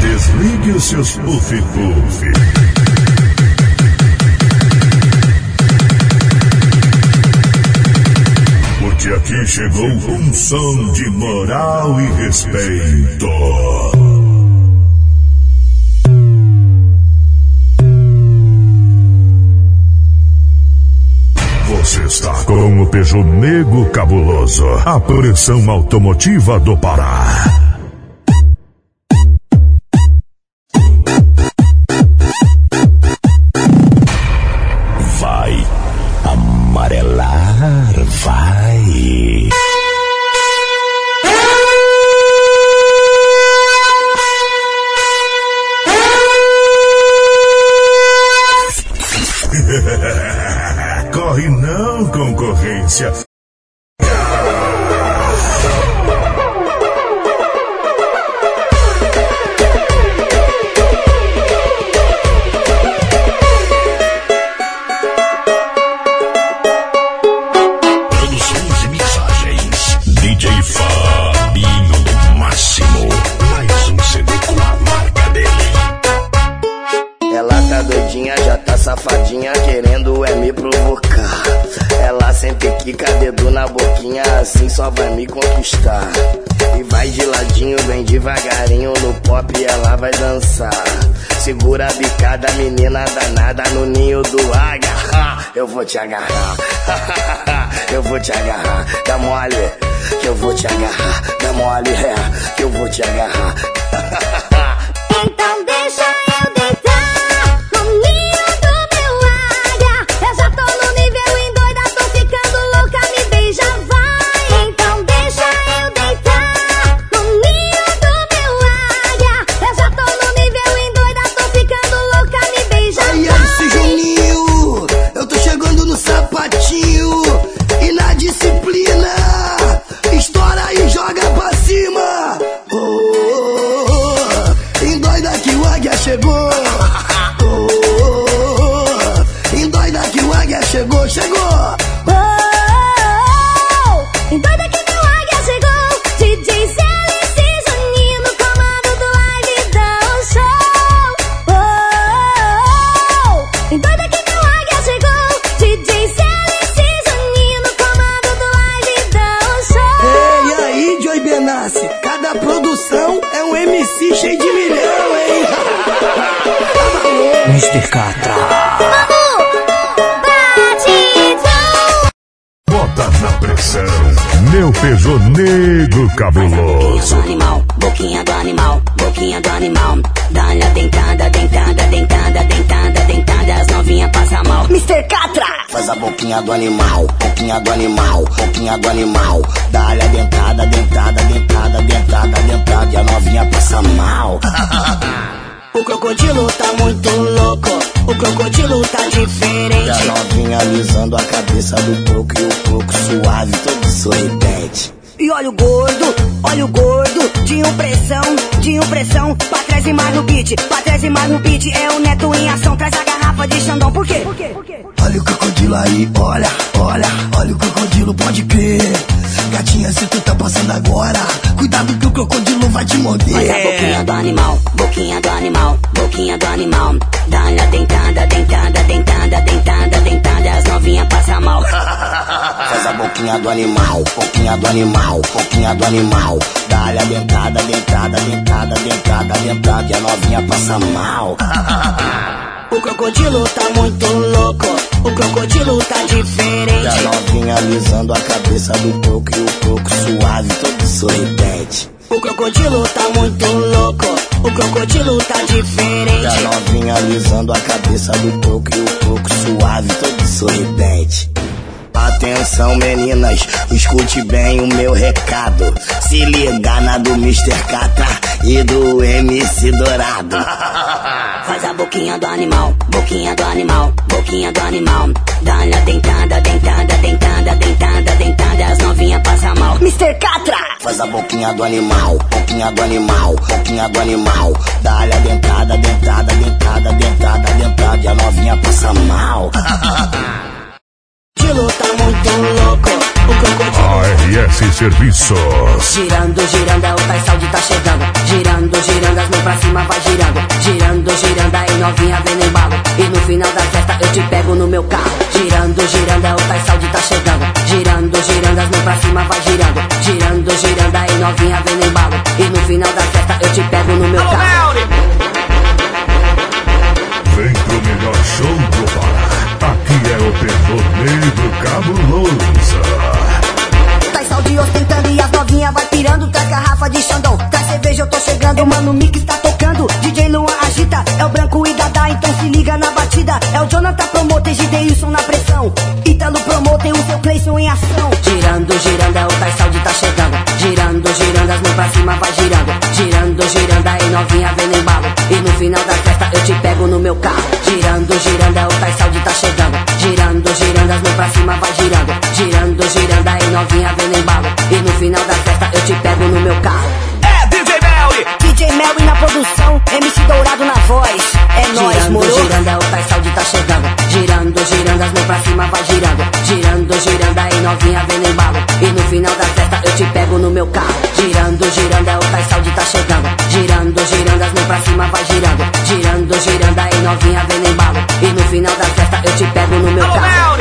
Desligue os seus puff-puff. Porque aqui chegou um som de moral e respeito. Você está com o Peugeot Nego Cabuloso, a pressão automotiva do Pará. Vai amarelar, vai. Corre não, concorrência. Produções e mixagens. DJ Fabinho do Máximo. Mais um CD com a marca dele. Ela tá doidinha, já tá safadinha, querendo me provocar. Ela sempre quica dedo na boquinha, assim só vai me conquistar. E vai de ladinho, bem devagarinho, no pop ela vai dançar. Segura a bicada, menina danada, no ninho do águia. Eu vou te agarrar, eu vou te agarrar. Dá mole, que eu vou te agarrar. Dá mole, que eu vou te agarrar. Então deixa eu deitar no ninho do meu águia. Eu já tô no nível endoida, tô ficando louca, me beija, vai. Então deixa eu deitar no ninho do meu águia. Eu já tô no nível endoida, tô ficando louca, me beija, vai. Ai, esse Juninho, eu tô chegando no sapatinho e na disciplina. Estoura e joga pra cima. Oh, oh, oh. Endoida que o águia chegou. Oh, oh, oh. Endoida que o águia chegou, chegou. Oh, oh, oh. Endoida que meu águia chegou. DJ CLC Juninho no comando do live dá um show. Oh, oh, oh. Endoida que meu águia chegou. DJ CLC Juninho no comando do live dá um show. E aí, Joey Benassi, cada produção é um MC cheio de milhão, hein? Mr. Catra. Bota na pressão, meu Peugeot Nego Cabuloso. Boquinha do animal, boquinha do animal. Dá-lhe a dentada, dentada, dentada, dentada, dentada. As novinhas passam mal. Mr. Catra. Faz a boquinha do animal, boquinha do animal, boquinha do animal. Dá-lhe a dentada, dentada, dentada, dentada, dentada. E a novinha passa mal. O crocodilo tá muito louco, o crocodilo tá E diferente. a novinha alisando a cabeça do coco e o coco suave, todo sorridente. E olha o gordo, de impressão. Pra trás e mais no beat, pra trás e mais no beat. É o Neto em ação, traz a garrafa de Xandão. Por quê? Olha o crocodilo aí, olha, olha, olha o crocodilo, pode crer. Gatinha, se tu tá passando agora, cuidado que o crocodilo vai te morder. Faz a boquinha do animal, boquinha do animal, boquinha do animal. Dá-lhe a dentada, dentada, dentada, dentada, dentada. As novinhas passam mal. Faz a boquinha do animal, boquinha do animal, boquinha do animal. Dá-lhe a dentada, dentada, dentada, dentada, dentada. E a novinha passa mal. O crocodilo tá muito louco, o crocodilo tá E a diferente. novinha alisando a cabeça do coco e o coco suave, todo sorridente. O crocodilo tá muito louco, o crocodilo tá E a diferente. novinha alisando a cabeça do coco e o coco suave, todo sorridente. Atenção meninas, escute bem o meu recado. Se liga na do Mr. Catra e do MC Dourado. Faz a boquinha do animal, boquinha do animal, boquinha do animal. Dá-lhe a dentada, dentada, dentada, dentada, dentada. As novinhas passam mal. Mr. Catra. Faz a boquinha do animal, boquinha do animal, boquinha do animal. Dá-lhe a dentada, dentada, dentada, dentada, dentada. E a novinha passa mal. O crocodilo tá muito louco, o crocodilo. ARS Serviços. Girando, girando, é o Tais Saúde tá chegando. Girando, girando, as mãos pra cima vai girando. Girando, girando, aí novinha vem no embalo. E no final da festa eu te pego no meu carro. Girando, girando, é o Tais Saúde tá chegando. Girando, girando, as mãos pra cima vai girando. Girando, girando, aí novinha vem no embalo. E no final da festa eu te pego no meu carro. Vem pro melhor show do Pará. Aqui é o Peugeot Negro Cabuloso. Tais Saúde ostentando e as novinha vai pirando. Traz garrafa de Xandão, traz cerveja, eu tô chegando. Mano, o mix tá tocando, DJ Luan agita. É o Branco e Dadá, então se liga na batida. É o Jonathan Promoter, Gideilson na pressão. Ítalo Promoter, o seu Cleison em ação. Girando, girando, é o Tais Saúde tá chegando. Girando, girando, as mãos pra cima vai girando. Girando, girando, aí novinha vem no embalo. E no final da festa eu te pego no meu carro. Girando, girando, é o Tais Saúde tá chegando. Girando, girando, as mãos pra cima vai girando. Girando, girando, aí novinha vem no embalo. E no final da festa eu te pego no meu carro. É DJ Melly! DJ Melly na produção, MC Dourado na voz. É nóis, moro. Girando, girando, é o Tais Saúde tá chegando. Girando, girando, as mãos pra cima vai girando. Girando, girando, aí novinha vem no embalo. E no final da festa eu te pego no meu carro. Girando, girando, é o Tais Saúde tá chegando. Girando, girando, as mãos pra cima vai girando. Girando, girando, aí novinha vem no embalo. E no final da festa eu te pego no meu carro.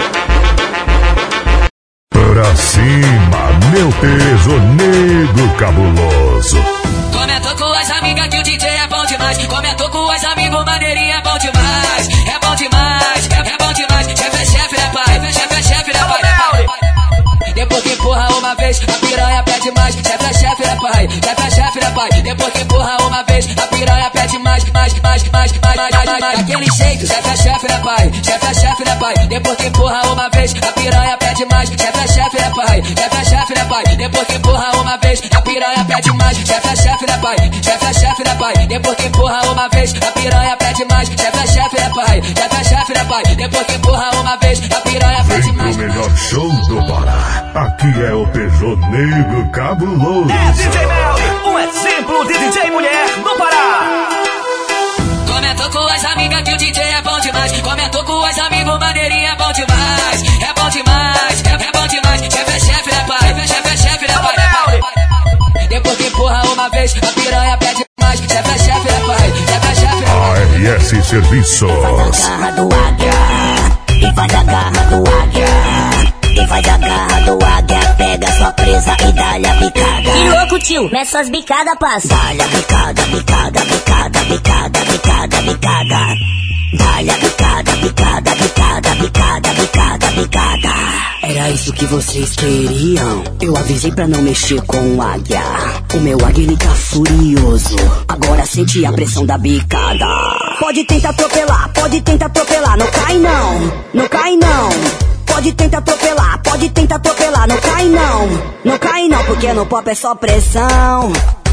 Pra cima, meu peso negro cabuloso. Comentou com as amigas que o DJ é bom demais. Comentou com as amigos, maneirinha é bom demais. É bom demais, é bom demais. Chefe é chefe, né pai? Chefe é chefe, né pai? Depois que empurra uma vez, a piranha pede mais. Chefe é chefe, né pai? Chefe é chefe, né pai? Depois que empurra uma vez, a piranha pede mais. Daquele jeito, chefe é chefe, né pai? Chefe é chefe, né pai? Depois que empurra uma vez, a piranha pede mais. Chefe é chefe, né pai? Chefe é chefe, né pai? Depois que empurra uma vez, a piranha pede mais. Chefe é chefe, né pai? Chefe é chefe, né pai? Depois que empurra uma vez, a piranha pede mais. Chefe é chefe, né pai? Chefe é chefe, né pai? Depois que empurra uma vez, a piranha pede Vem mais. pro melhor show do Pará. Aqui é o Peugeot Negro Cabuloso. É DJ Melly, um exemplo de DJ mulher no Pará. Comentou com as amigas que o DJ é bom demais. Comentou com as amigos, maneirinha é bom demais. É bom demais, é bom demais. Chefe é chefe, né pai? Chefe é chefe, né pai? Depois que empurra uma vez, a piranha pede mais. Chefe é chefe, né pai? Chefe é chefe, né pai? ARS Serviços. Garra do águia, e faz a garra do águia. E faz a garra do águia, pega sua presa e dá-lhe a bicada. Que louco, tio, mete suas bicadas, passa. Dá-lhe a bicada, bicada, bicada, bicada, bicada, bicada. Dá-lhe a bicada, bicada, bicada, bicada, bicada, bicada. Era isso que vocês queriam? Eu avisei pra não mexer com o águia. O meu águia ele tá furioso. Agora sente a pressão da bicada. Pode tentar atropelar, não cai não, não cai não. Pode tentar atropelar, não cai não, porque no pop é só pressão,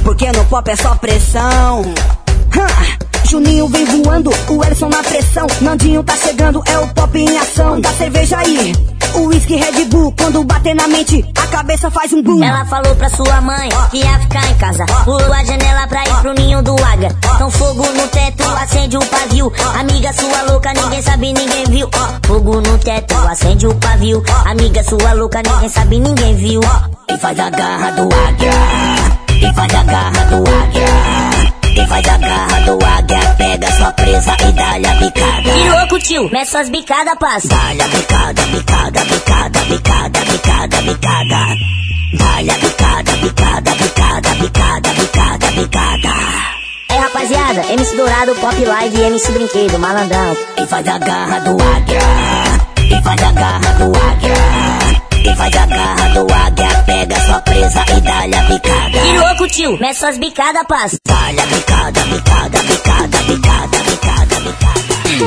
Juninho vem voando, o Elson na pressão, Nandinho tá chegando, é o pop em ação. Dá cerveja aí, o whisky Red Bull, quando bater na mente, a cabeça faz um boom. Ela falou pra sua mãe que ia ficar em casa. Pulou a janela pra ir pro ninho do águia. Então fogo no teto, acende o pavio. Amiga sua louca, ninguém sabe, ninguém viu. Fogo no teto, acende o pavio. Amiga sua louca, ninguém sabe, ninguém viu. E faz a garra do águia, e faz a garra do águia. E faz a garra do águia, pega sua presa e dá-lhe a bicada. Que louco, tio, mete suas bicadas, passa. Dá-lhe a bicada, bicada, bicada, bicada, bicada, bicada. Dá-lhe a bicada, bicada, bicada, bicada, bicada, bicada. É, rapaziada, MC Dourado, Pop Live e MC Brinquedo, malandrão. E faz a garra do águia, e faz a garra do águia. E faz a garra do águia, pega sua presa e dá-lhe a bicada. Que louco, tio, mete suas bicadas, passa. Dá-lhe a bicada, bicada, bicada, bicada, bicada, bicada.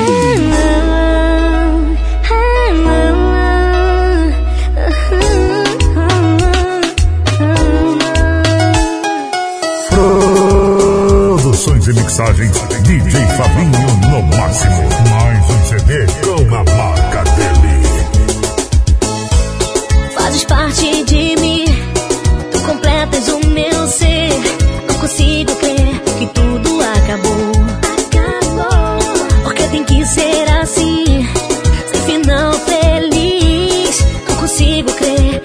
Produções e mixagens DJ Fabinho no máximo. Mais um CD com a marca dele. Fazes parte de mim, tu completas o meu ser. Não consigo crer que tudo acabou. Porque tem que ser assim, sem final feliz. Não consigo crer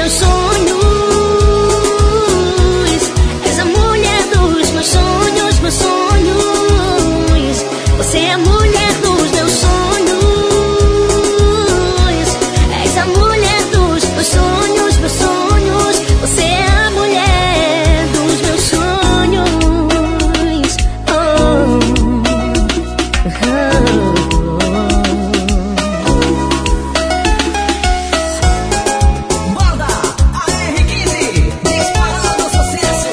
meus sonhos. És a mulher dos meus sonhos, meus sonhos. Você é a mulher dos meus sonhos. És a mulher dos meus sonhos, meus sonhos. Você é a mulher dos meus sonhos. Banda AR15, disparando sucesso.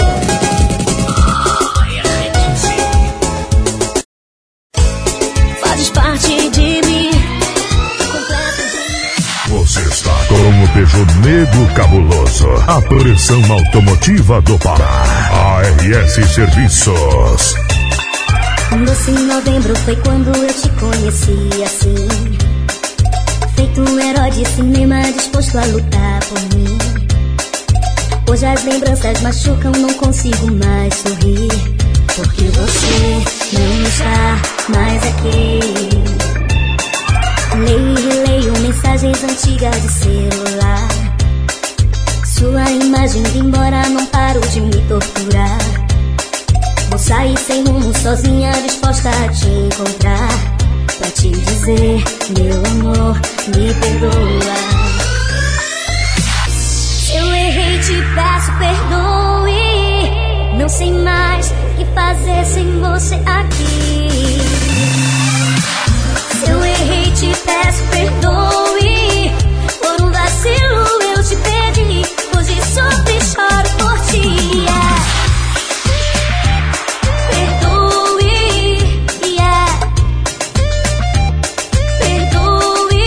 Fazes parte de mim. Você está com o Peugeot Negro Cabuloso, a pressão automotiva do Pará. ARS Serviços. Um doce em novembro foi quando eu te conheci assim, feito um herói de cinema disposto a lutar por mim. Hoje as lembranças machucam, não consigo mais sorrir, porque você não está mais aqui. Leio e releio mensagens antigas de celular. Sua imagem indo embora, não paro de me torturar. Vou sair sem rumo, sozinha, disposta a te encontrar, pra te dizer, meu amor, me perdoa. Se eu errei, te peço perdoe. Não sei mais o que fazer sem você aqui. Se eu errei, te peço perdoe. Por um vacilo eu te perdi. Hoje sofro e choro por ti. Perdoe, perdoe,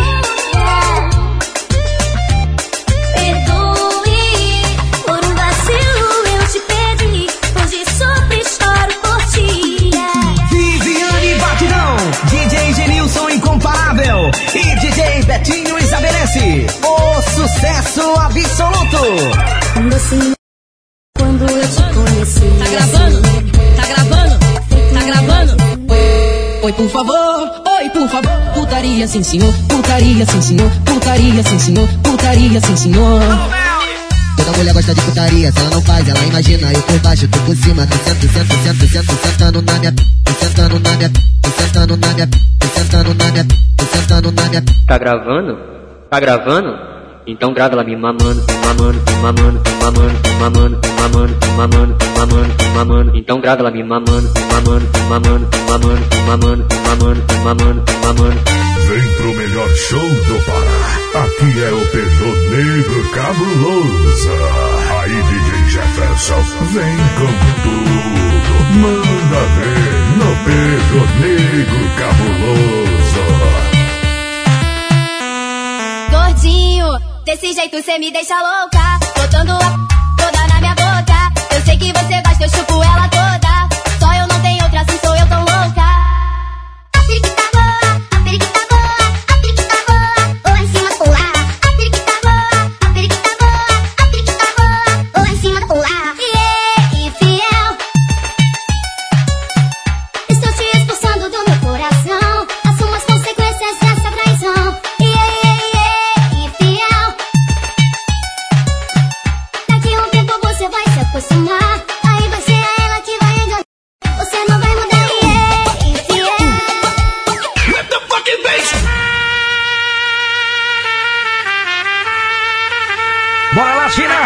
perdoe. Por um vacilo eu te perdi. Hoje sofro e choro por ti. Viviane Batidão, DJ Genilson Incomparável e DJ Betinho estabelece o sucesso absoluto. Um docinho quando eu te conheci. Tá gravando? Tá gravando? Tá gravando? Oi, por favor, oi, por favor. Putaria sim, senhor. Putaria sim, senhor. Putaria sim, senhor. Putaria sim, senhor. Toda mulher gosta de putaria, se ela não faz, ela imagina. Eu por baixo, tu por cima, tu sentando na minha, tu sentando na minha, tu sentando na minha, tu sentando na minha, tu sentando na minha. Tá gravando? Tá gravando? Então grava ela me mamando, mamando, mamando, mamando, mamando, mamando, mamando, mamando, mamando. Então grava ela me mamando, mamando, mamando, mamando, mamando, mamando, mamando, mamando. Vem pro melhor show do Pará. Aqui é o Peugeot Negro Cabuloso. Aí, DJ Jefferson, vem com tudo. Manda ver no Peugeot Negro Cabuloso. Gordinho, desse jeito cê me deixa louca, botando a toda na minha boca. Eu sei que você gosta, eu chupo ela toda. Só eu não tenho outra, assim sou eu tão louca. A periquita boa, a periquita boa, a periquita boa, ou em cima do pular. A periquita boa, a periquita boa, a periquita boa, ou em cima do pular. E fiel, estou te expulsando do meu coração. Assuma as consequências dessa traição. E fiel, daqui a um tempo você vai se acostumar. Aí vai ser ela que vai enganar. Você não vai mudar. E fiel. Let the fucking bass. Bora lá, China!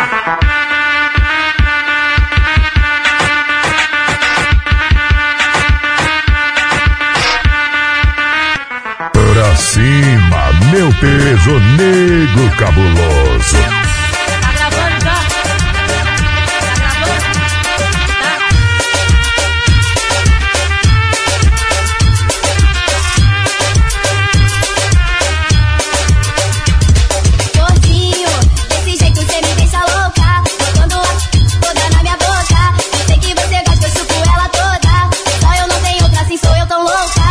Pra cima, meu Peugeot Negro Cabuloso. Tá gravando já? Tá gravando? Gordinho, desse jeito cê me deixa louca, botando a toda na minha boca. Eu sei que você gosta, eu chupo ela toda. Só eu não tenho outra, assim sou eu tão louca.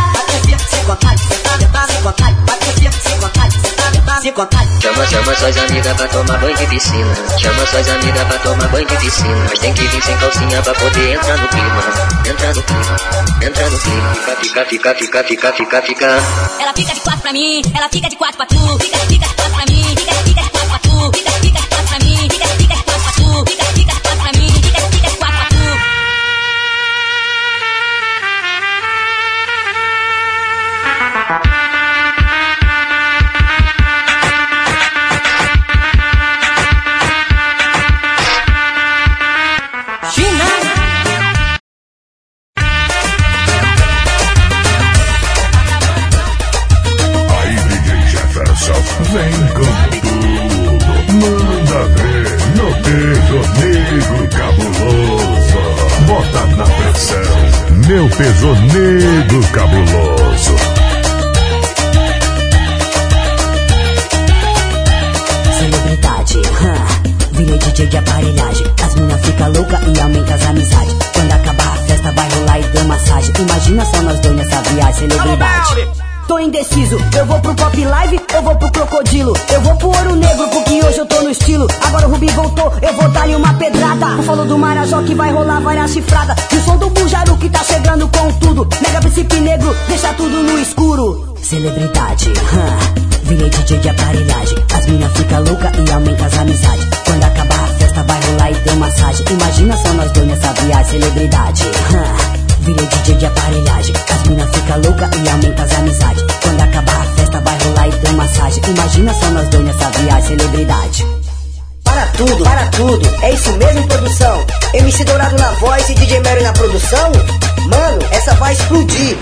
Chama suas amigas pra tomar banho de piscina. Chama suas amigas pra tomar banho de piscina. Mas tem que vir sem calcinha pra poder entrar no clima. Entra no clima, entra no clima. Fica. Ela fica de quatro pra mim, ela fica de quatro pra tu. Fica de quatro pra mim, fica de quatro pra tu. Fica de quatro meu Peugeot Negro Cabuloso. Celebridade, virei DJ de aparelhagem. As mina fica louca e aumenta as amizades. Quando acabar a festa vai rolar e deu massagem. Imagina só nós dois nessa viagem, celebridade. Tô indeciso, eu vou pro Pop Live, eu vou pro Crocodilo. Eu vou pro Ouro Negro, porque hoje eu tô no estilo. Agora o Rubi voltou, eu vou dar-lhe uma pedrada. O falou do Marajó que vai rolar várias chifradas. E o som do Bujaru que tá chegando com tudo. Mega Príncipe Negro, deixa tudo no escuro. Celebridade, virei DJ de aparelhagem. As mina fica louca e aumenta as amizades. Quando acabar a festa vai rolar e deu massagem. Imagina só nós dois nessa viagem, celebridade. Virei DJ de aparelhagem. As mina fica louca e aumenta as amizades. Quando acabar a festa vai rolar e deu massagem. Imagina só nós dois nessa viagem, celebridade. Para tudo, é isso mesmo, produção? MC Dourado na voz e DJ Mary na produção? Mano, essa vai explodir.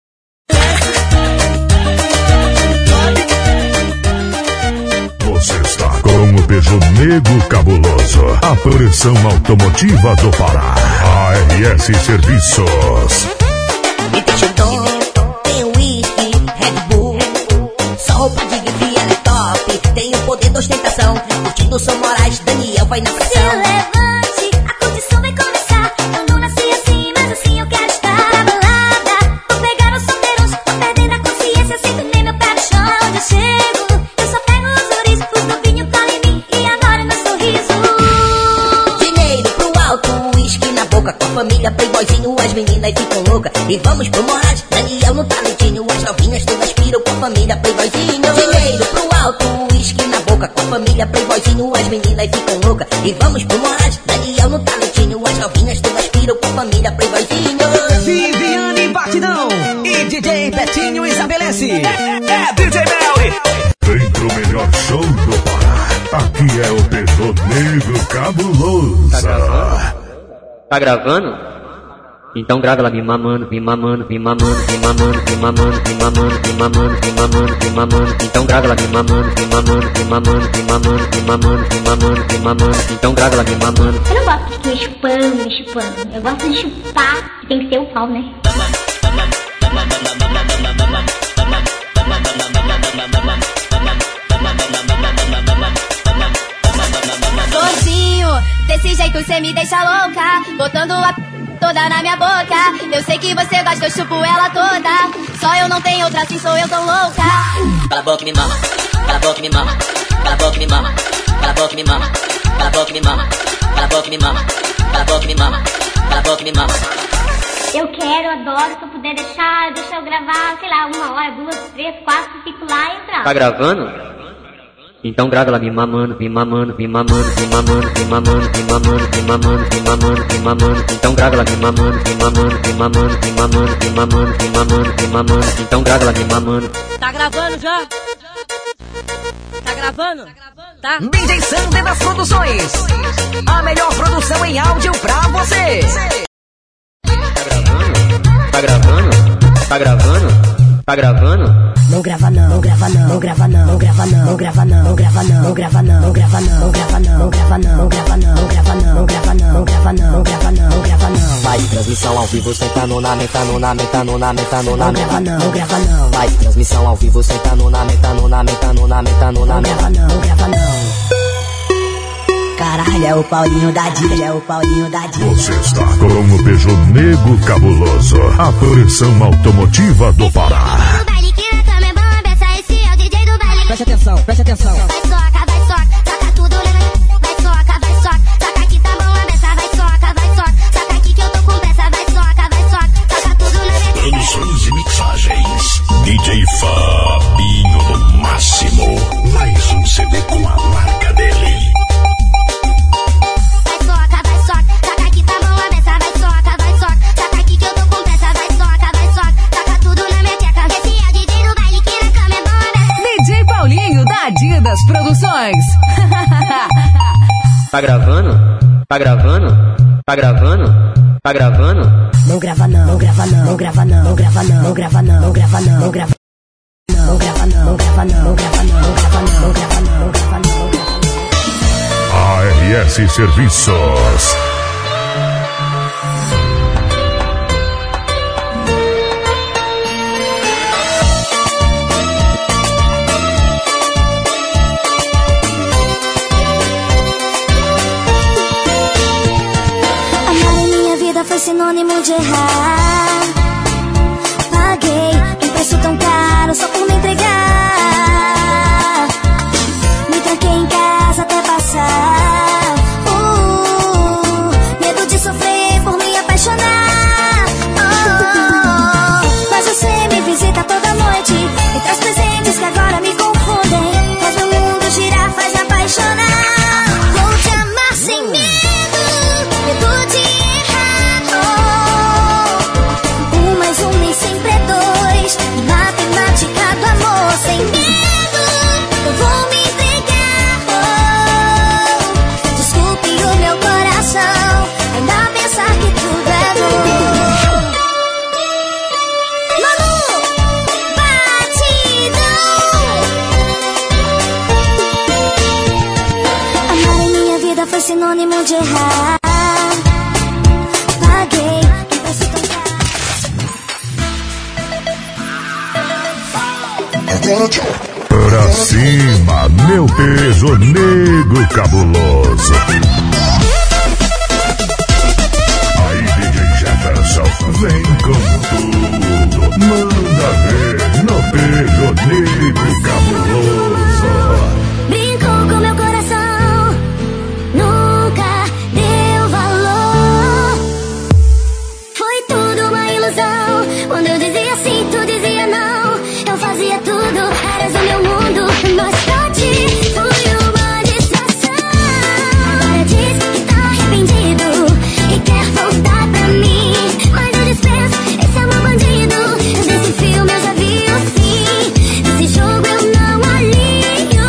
Você está com o Peugeot Negro Cabuloso, a pressão automotiva do Pará. ARS Serviços. E tem Xandão, tem uísque, Red Bull. Só roupa de grife, ela é top. Tem o poder da ostentação. Curtindo o São Moraes, Daniel vai na sessão. Se levante, a curtição vai começar. Eu não nasci assim, mas assim eu quero estar. Na balada, vou pegar os solteiros. Tô perdendo a consciência, sinto nem meu pé no chão. Onde eu chego, eu só pego os ouris. Os novinhos colam em mim e adoram meu sorriso. Dinheiro pro alto, uísque na boca. Com a família, playboyzinho, as meninas ficam loucas. E vamos pro Moraes, Daniel no talentinho. As novinhas todas piram com a família, playboyzinho. Dinheiro pro alto, uísque na boca. Com a família, playboyzinho, as meninas ficam loucas. E vamos pro Moraes, Daniel no talentinho. As novinhas todas piram com a família, playboyzinho. Viviane Batidão e DJ Betinho estabelece. É DJ Melly. Vem pro melhor show do Pará. Aqui é o Peugeot Negro Cabuloso. Tá gravando? Então grava ela me mamando, me mamando, me mamando, me mamando, me mamando, me mamando, me mamando, me mamando, me mamando. Então grava ela me mamando, me mamando, me mamando, me mamando, me mamando, me mamando, me mamando. Então grava ela me mamando. Eu não gosto de me chupando. Eu gosto de chupar, tem que ser o pau, né? Sozinho, desse jeito cê me deixa louca, botando a toda na minha boca. Eu sei que você gosta, eu chupo ela toda. Só eu não tenho outra, assim sou eu tão louca. Cala a boca e me mama, cala a boca e me mama, cala a boca e me mama, cala a boca e me mama, cala a boca e me mama, cala a boca e me mama, cala a boca e me mama, cala a boca e me mama. Eu quero, adoro, se eu puder deixa eu gravar, sei lá, 1 hora, 2, 3, 4, fico lá e entrar. Tá gravando? Então grava ela me mamando, me mamando, me mamando, me mamando, me mamando, me mamando, me mamando, me mamando, me mamando. Então grava ela me mamando, me mamando, me mamando, me mamando, me mamando, me mamando, me mamando. Então grava ela me mamando. Tá gravando já? Tá gravando? Tá? DJ Sander das Produções. A melhor produção em áudio pra você. Tá gravando? Tá gravando? Tá gravando? Não grava não, não grava não, não grava não, não grava não, não grava não, não grava não, não grava não, não grava não, não grava não, não grava não, não grava não, não grava não, não grava não, não grava não, não grava não, não grava não. Vai transmissão ao vivo, sentando na meta, no na meta, no na meta, no na Não grava não, não grava não. Vai transmissão ao vivo, sentando na meta, no na meta, no na meta, no na Não meta. grava não, não grava não. Caralho, é o Paulinho da Diva, é o Paulinho da Diva. Você está com o Peugeot Negro Cabuloso, a pressão automotiva do Pará. Do baile que na cama é bom, beça, esse é o DJ do baile. Preste atenção, preste atenção. Vai soca, soca tudo legal. Vai soca, soca aqui tá bom, a beça. Vai soca, soca aqui que eu tô com peça. Vai soca tudo legal. Produções e mixagens. DJ Fabinho no máximo. Mais um CD com a marca dele. Vai soca aqui tá bom, a beça. Vai soca aqui que eu tô com peça. Vai soca tudo na minha teca. Esse é o DJ do baile que na cama é bom, a beça. DJ Paulinho da Adidas Produções. Tá gravando? Tá gravando? Tá gravando? Tá gravando? Não grava não, não grava não, não grava não, não grava não, não grava não, não grava não, não grava não, não grava não, não grava não, não grava não, não grava não, não grava não, não grava não. ARS Serviços. foi sinônimo de errar. Paguei um preço tão caro só por me entregar. Me tranquei em casa até passar. Medo de sofrer por me apaixonar. Mas você me visita toda noite e traz presentes que agora me confundem. Faz meu mundo girar, faz me apaixonar. Vou te amar sem medo, medo de errar. Um mais um nem sempre é dois. Matemática do amor sem medo, eu vou me entregar. Desculpe o meu coração ainda pensar que tudo é bom. Manu, batidão. Amar em minha vida foi sinônimo de errar. Paguei um preço tão caro. Pra cima, meu peso negro cabuloso. Aí, DJ Jefferson, vem com tudo. Manda ver no peso negro cabuloso. Brincou com meu coração, nunca deu valor. Foi tudo uma ilusão. Quando eu dizia sim, tu dizia não. Eu fazia tudo, eras o meu mundo. Mas pra ti fui uma distração. Agora diz que tá arrependido e quer voltar pra mim. Mas eu dispenso, esse amor bandido. Desse filme eu já vi o fim. Desse jogo eu não alinho.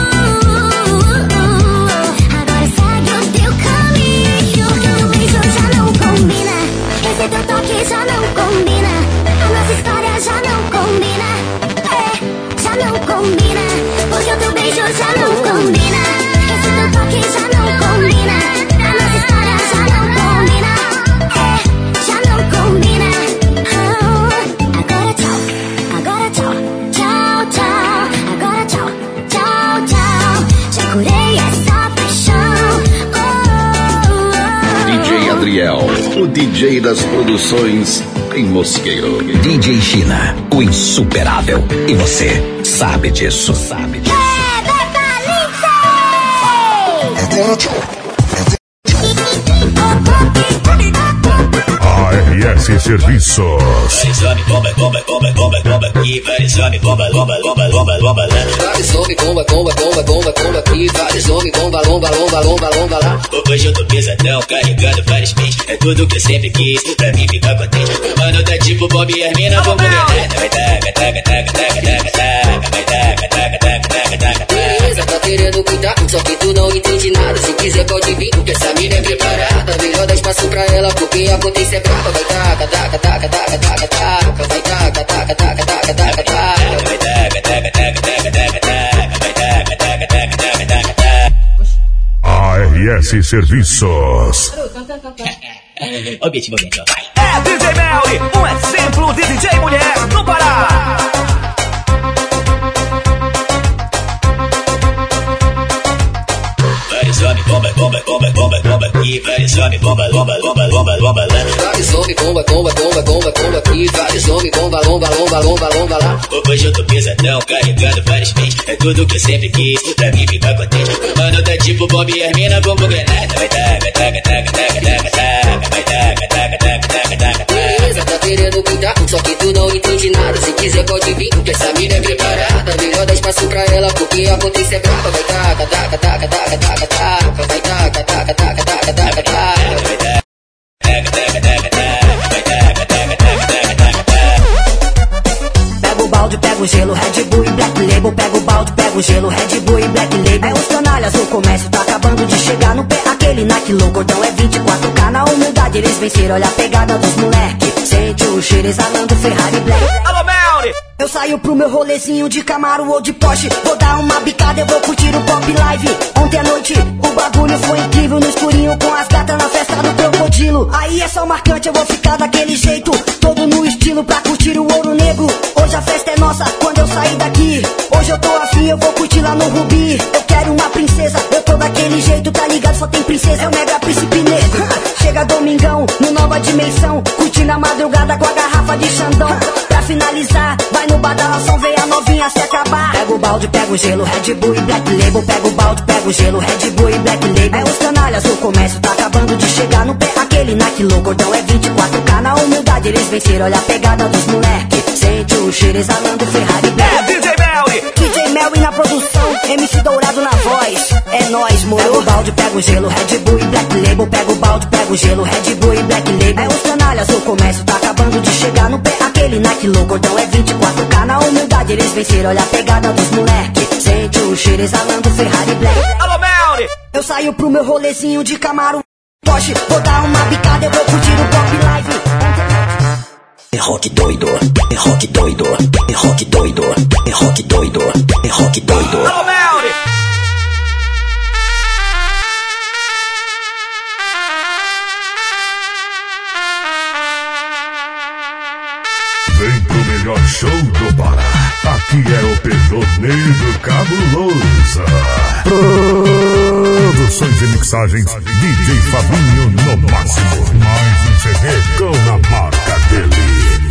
Agora segue o teu caminho. Teu beijo já não combina. Esse teu toque já não combina. A nossa história já não combina. Já não combina. Porque o teu beijo já não combina. Esse teu toque já não combina. A nossa história já não combina. Já não combina. Agora tchau. Agora tchau. Tchau, tchau. Agora tchau. Tchau, tchau. Já curei essa paixão. DJ Adriel, o DJ das produções em Mosqueiro. DJ China, o insuperável. E você sabe disso, sabe disso. ARS Serviços. Exame, bomba, bomba, bomba, bomba, bomba aqui. Vários homens, bomba, bomba, bomba, bomba, bomba lá. Vários homens, bomba, bomba, bomba, bomba, bomba aqui. Vários homens, bomba, bomba, bomba, bomba, bomba lá. Hoje eu tô pesadão, carregando vários pentes. É tudo que eu sempre quis, pra mim ficar contente. Mano, tá tipo Bob e Hermina, vamos granada. Vai taca, taca, taca, taca, taca, taca. Vai taca, taca, taca, taca, taca. Beleza, tá querendo cuidar, só que tu não entende nada. Se quiser pode vir, porque essa mina é preparada. Melhor dar espaço pra ela, porque a potência é brava. Vai taca, taca, taca, taca, taca, taca. Vai taca, taca, taca, taca, taca, taca. Vai taca, taca, taca, taca, taca, taca. Vai taca, taca, taca, taca, taca, taca. ARS Serviços. Ó o beat momento, vai. É DJ Melly, um exemplo de DJ mulher no Pará. Vários homens, bomba, bomba, bomba, bomba, bomba aqui. Vários homens, bomba, bomba, bomba, bomba, bomba lá. Vários homens, bomba, bomba, bomba, bomba, bomba aqui. Vários homens, bomba, bomba, bomba, bomba, bomba lá. Hoje eu tô pesadão, carregando vários pentes. É tudo que eu sempre quis, pra mim ficar contente. Mano, tá tipo Bob e Hermina, vamos granada. Vai taca, taca, taca, taca, taca, taca. Vai taca, taca, taca, taca, taca. Beleza, tá querendo cuidar, só que tu não entende nada. Se quiser pode vir, porque essa mina é preparada. Melhor dar espaço pra ela, porque a potência é brava. Vai taca, taca, taca, taca, taca, taca. Vai taca, taca, taca, taca, taca, taca. Vai taca, taca, taca, taca, taca. Vai taca, taca, taca, taca, taca, taca. Pega o balde, pega o gelo, Red Bull e Black Label. Pega o balde, pega o gelo, Red Bull e Black Label. É os canalhas, o comércio tá acabando de chegar no pé. Aquele Nike low, cordão é 24K. Na humildade eles venceram, olha a pegada dos moleque. Sente o cheiro exalando Ferrari Black. Alô, Melly! Eu saio pro meu rolezinho de Camaro ou de Porsche. Vou dar uma bicada, eu vou curtir o Pop Live. Ontem à noite o bagulho foi incrível. No escurinho com as gatas na festa do Crocodilo. Aí é só marcante, eu vou ficar daquele jeito. Todo no estilo pra curtir o Ouro Negro. Hoje a festa é nossa, quando eu sair daqui. Hoje eu tô afim, eu vou curtir lá no Rubi. Eu quero uma princesa, eu tô daquele jeito, tá ligado? Só tem tem princesa, é o mega príncipe negro. Chega domingão, no nova dimensão, curtindo a madrugada com a garrafa de Xandão. Pra finalizar, vai no badalação, vê a novinha se acabar. Pega o balde, pega o gelo, Red Bull e Black Label. Pega o balde, pega o gelo, Red Bull e Black Label. É os canalhas, o comércio tá acabando de chegar no pé. Aquele Nike louco, cordão é 24K. Na humildade eles venceram, olha a pegada dos moleque. Sente o cheiro exalando Ferrari Black. É DJ Melly! DJ Melly na produção, MC Dourado na voz. É nóis, moro. Pega o balde, pega o gelo, Red Bull e Black Label. Pega o balde, pega o gelo, Red Bull e Black Label. É os canalhas, o comércio tá acabando de chegar no pé. Aquele Nike louco, cordão é 24K. Na humildade eles venceram, olha a pegada dos moleque. Sente o cheiro exalando Ferrari Black. Alô, Melly! Eu saio pro meu rolezinho de Camaro Porsche, vou dar uma bicada, eu vou curtir o Pop Live. É rock doido, é rock doido, é rock doido, é rock doido, é rock doido. Alô, Melly! Vem pro melhor show do Pará. Aqui é o Peugeot Negro Cabuloso. Produções e mixagens DJ Fabinho no máximo. Mais um CD com a marca dele.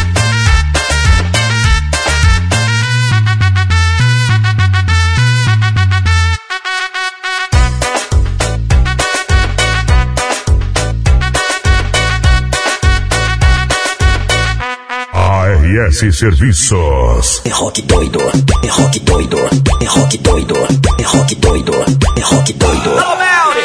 ARS Serviços. É rock doido, é rock doido, é rock doido, é rock doido, é rock doido. Alô, Melly!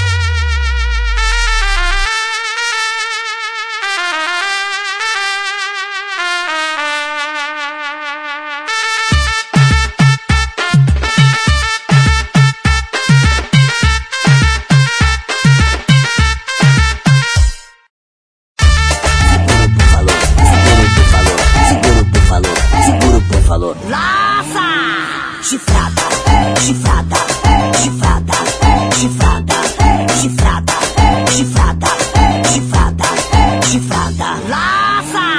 Chifrada, chifrada, chifrada, chifrada, chifrada, chifrada, chifrada, chifrada, laça!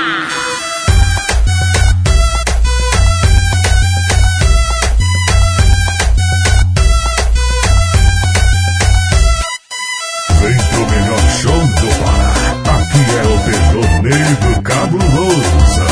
Vem pro melhor show do Pará. Aqui é o Peugeot Negro Cabuloso.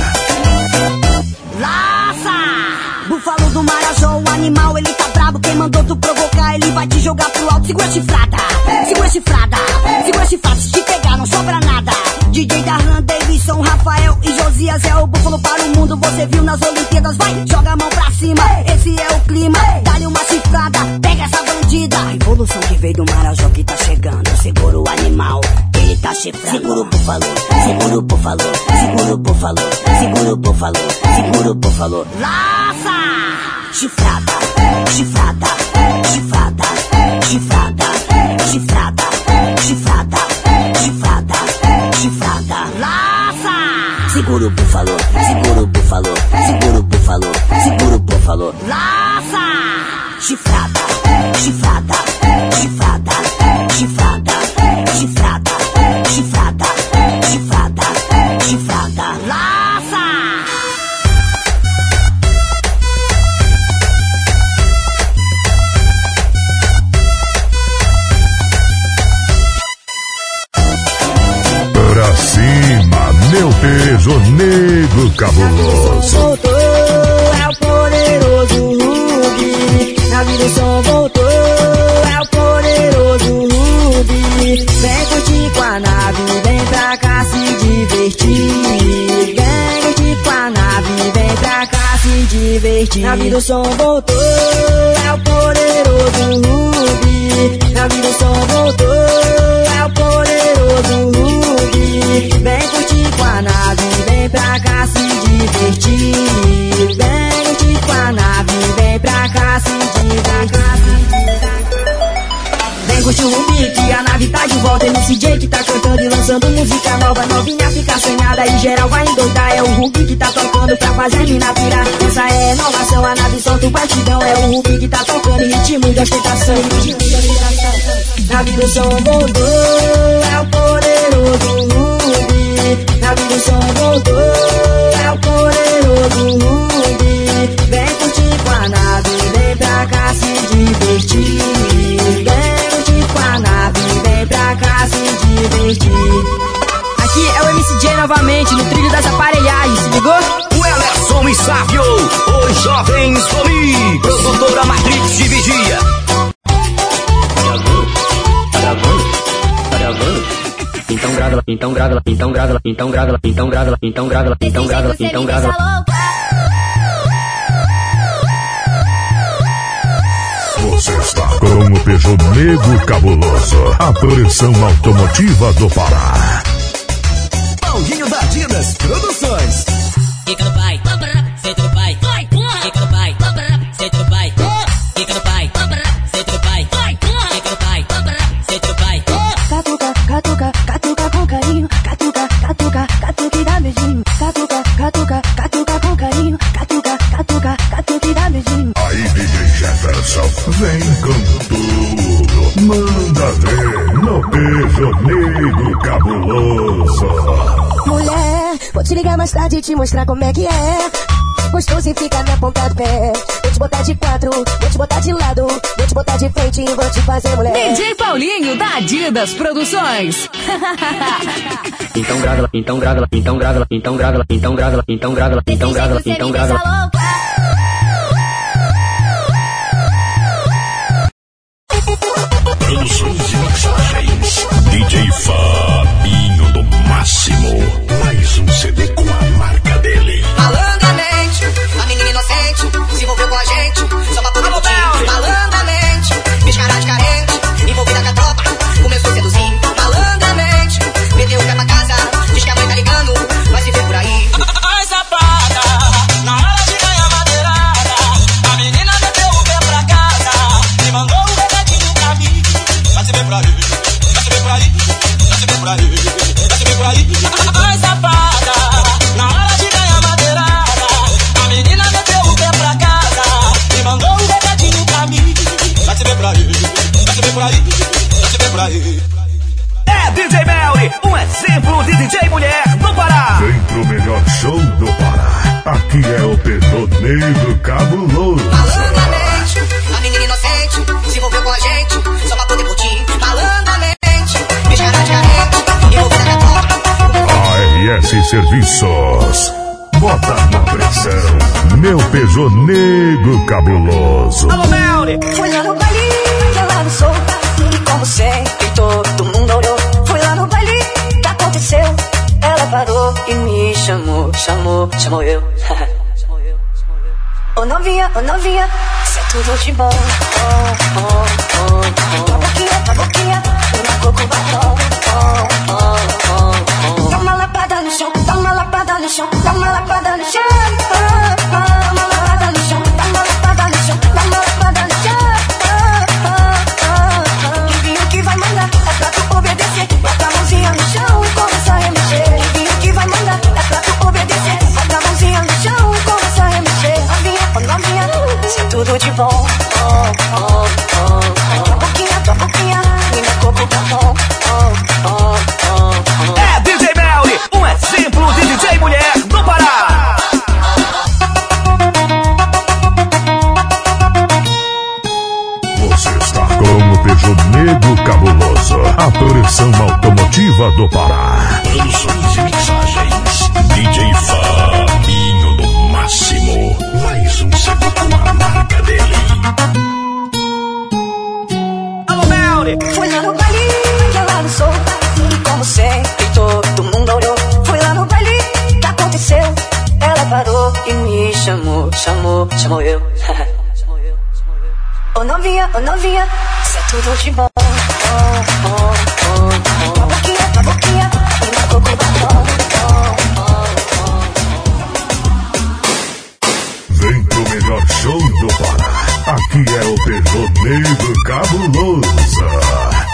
Búfalo do Marajó, o animal, ele tá brabo. Quem mandou tu provocar, ele vai te jogar pro alto. Segura a chifrada, segura a chifrada, segura a chifrada. Se te pegar, não sobra nada. DJ Darlan, Davidson, Rafael e Josias é o búfalo para o mundo. Você viu nas Olimpíadas, vai, joga a mão pra cima. Esse é o clima, dá-lhe uma chifrada, pega essa bandida. A evolução que veio do Marajó que tá chegando. Segura o animal, ele tá chifrando. Segura o búfalo, segura o búfalo, segura o búfalo, segura o búfalo, segura o búfalo. Laça! Chifrada, chifrada, chifrada, chifrada, chifrada, chifrada, chifrada, chifrada, laça! Segura o búfalo, segura o búfalo, segura o búfalo, segura o búfalo, laça! Chifrada, chifrada, chifrada, chifrada, chifrada, chifrada, chifrada, chifrada, laça! Pra cima, meu Peugeot Negro Cabuloso. Voltou, é o poderoso Rubi. Na vida o som voltou, é o poderoso Rubi. Vem curtir com a nave, vem pra cá se divertir. Vem curtir com a nave, vem pra cá se divertir. Na vida o som voltou, é o poderoso Rubi. Na vida o som voltou, é o poderoso Rubi. Vem curtir com a nave, vem pra cá se divertir. Vem curtir com a nave, vem pra cá se divertir. Vem curtir o Rubi que a nave tá de volta. MCJ que tá cantando e lançando música nova. Novinha fica sem nada e geral vai endoidar. É o Rubi que tá tocando pra fazer a mina pirar. Essa é inovação, a nave solta o batidão. É o Rubi que tá tocando em ritmo de ostentação. Na vida o som voltou, é o poderoso Rubi. Na vida o som voltou, é o poderoso Rubi. Vem curtir com a nave, vem pra cá se divertir. Vem curtir Insoli, produtora Matrix de Vigia. Então grava, então grava, então grava, então grava, então grava, então grava, então grava, então grava. Você está com o Peugeot Negro Cabuloso, a pressão automotiva do Pará. Paulinho da Adidas Produções. Fica no pai, senta no pai, fica no pai, senta no pai, fica no pai, senta no pai, fica no pai, senta no pai. Catuca, catuca, catuca com carinho. Catuca, catuca, catuca e dá beijinho. Catuca, catuca, catuca com carinho. Catuca, catuca, catuca e dá beijinho. Aí, DJ Jefferson, vem com tudo. Manda ver no Peugeot Negro Cabuloso. Mulher, vou te ligar mais tarde e te mostrar como é que é. Gostoso e fica na ponta do pé. Vou te botar de quatro, vou te botar de lado, vou te botar de frente e vou te fazer mulher. DJ Paulinho da Adidas Produções. Então grava, então grava, então grava, então grava, então grava, então grava, então grava, então grava. Produções e mixagens. DJ Fabinho do Máximo. Mais um CD com a marca dele. Malandramente, a menina inocente se envolveu com a gente, só pra poder curtir. Malandramente, bicha cara de carente, envolvida com a tropa, começou a seduzir. Malandramente, meteu o pé pra casa, diz que a mãe tá ligando, vai se ver por aí. Ai, safada, na hora de ganhar madeirada, a menina meteu o pé pra casa e mandou um recadinho pra mim. Vai se ver por aí, vai se ver por aí, vai se ver por aí, vai se ver por aí. Ai, safada, na hora de ganhar madeirada, a menina meteu o pé pra casa e mandou um recadinho pra mim. Vai se ver por aí, vai se ver por aí, vai se ver por aí. É DJ Melly, um exemplo de DJ mulher do Pará. Vem pro melhor show do Pará. Aqui é o Peugeot Negro Cabuloso. Malandramente, a menina inocente se envolveu com a gente, só pra poder curtir. Malandramente, bicha cara de carente, envolvida com a tropa. ARS Serviços. Bota na pressão. Meu Peugeot Negro Cabuloso. Alô, Melly. Fui lá no baile, ela me solta, e como sempre todo mundo olhou. Fui lá no baile, que aconteceu? Ela parou e me chamou, chamou eu. Ô novinha, isso é tudo de bom. Tua boquinha, uma coco batom. Dá uma lapada no chão, dá uma lapada no chão, dá uma lapada no chão. Dá uma lapada no chão, dá uma lapada no chão, dá uma lapada no chão. Livinho que vai mandar, é pra tu obedecer. Bota a mãozinha no chão e começa a remexer. Livinho que vai mandar, é pra tu obedecer. Bota a mãozinha no chão e começa a remexer. Novinha, isso é tudo de bom. Tua boquinha, minha coco batom. É DJ Melly, um exemplo de DJ mulher do Pará. Você está com o Peugeot Negro Cabuloso, a pressão automotiva do Pará. Produções e mixagens. DJ Fabinho do Máximo. Mais um CD com a marca dele. Alô, Melly. Fui lá no baile, ela me solta, e como sempre todo mundo olhou. Fui lá no baile, que aconteceu? Ela parou e me chamou eu. Ô novinha, isso é tudo de bom. Tua boquinha, uma coco batom. Vem pro melhor show do Pará. Aqui é o Peugeot Negro Cabuloso.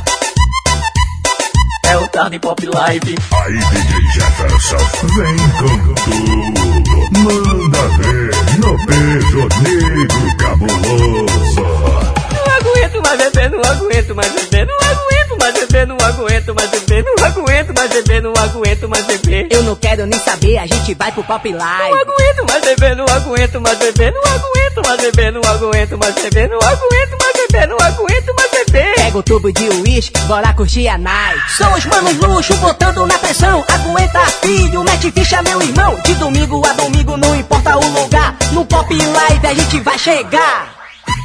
É o Tarde Pop Live. Aí, DJ Jefferson, vem com tudo. Manda ver no Peugeot Negro Cabuloso. Não aguento mais beber, não aguento mais beber, não aguento mais beber, não aguento mais beber, não aguento mais beber, não aguento mais beber. Eu não quero nem saber, a gente vai pro Pop Live. Não aguento mais beber, não aguento mais beber, não aguento mais beber, não aguento mais beber, não aguento mais beber, não aguento mais beber. Pega o tubo de uísque, bora curtir a night. São os manos luxo, botando na pressão. Aguenta, filho, mete ficha, meu irmão. De domingo a domingo, não importa o lugar. No Pop Live a gente vai chegar.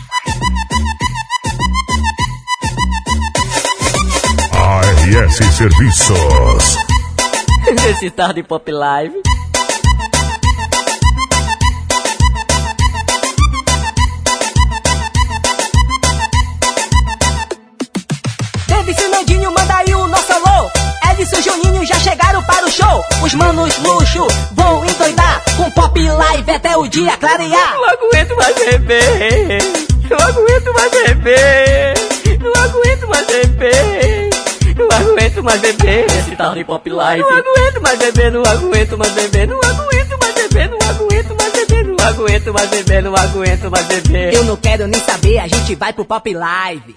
ARS Serviços. Nesse tarde Pop Live. Davidson Nandinho, manda aí o nosso alô. Edson Juninho já chegaram para o show. Os manos luxo vão endoidar com Pop Live até o dia clarear. Não aguento mais beber, não aguento mais beber, não aguento mais beber, não aguento mais beber nesse tal de Pop Live. Não aguento mais beber, não aguento mais beber, não aguento mais beber, não aguento mais beber, não aguento mais beber, não aguento mais beber. Eu não quero nem saber, a gente vai pro Pop Live.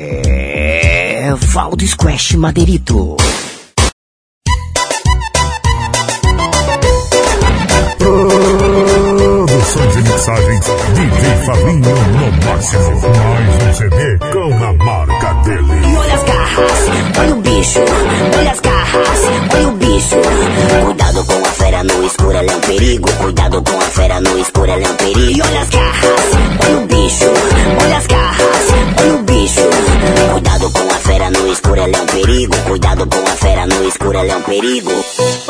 Valdo Squash Madeirito. Produções e mixagens DJ Fabinho no máximo. Mais um CD com a marca dele. E olha as garras, olha o bicho. Olha as garras, olha o bicho. Cuidado com a fera no escuro, ela é um perigo. Cuidado com a fera no escuro, ela é um perigo. E olha as garras, olha o bicho. Olha as garras, olha o bicho. Cuidado com a fera no escuro, ela é um perigo. Cuidado com a fera no escuro, ela é um perigo.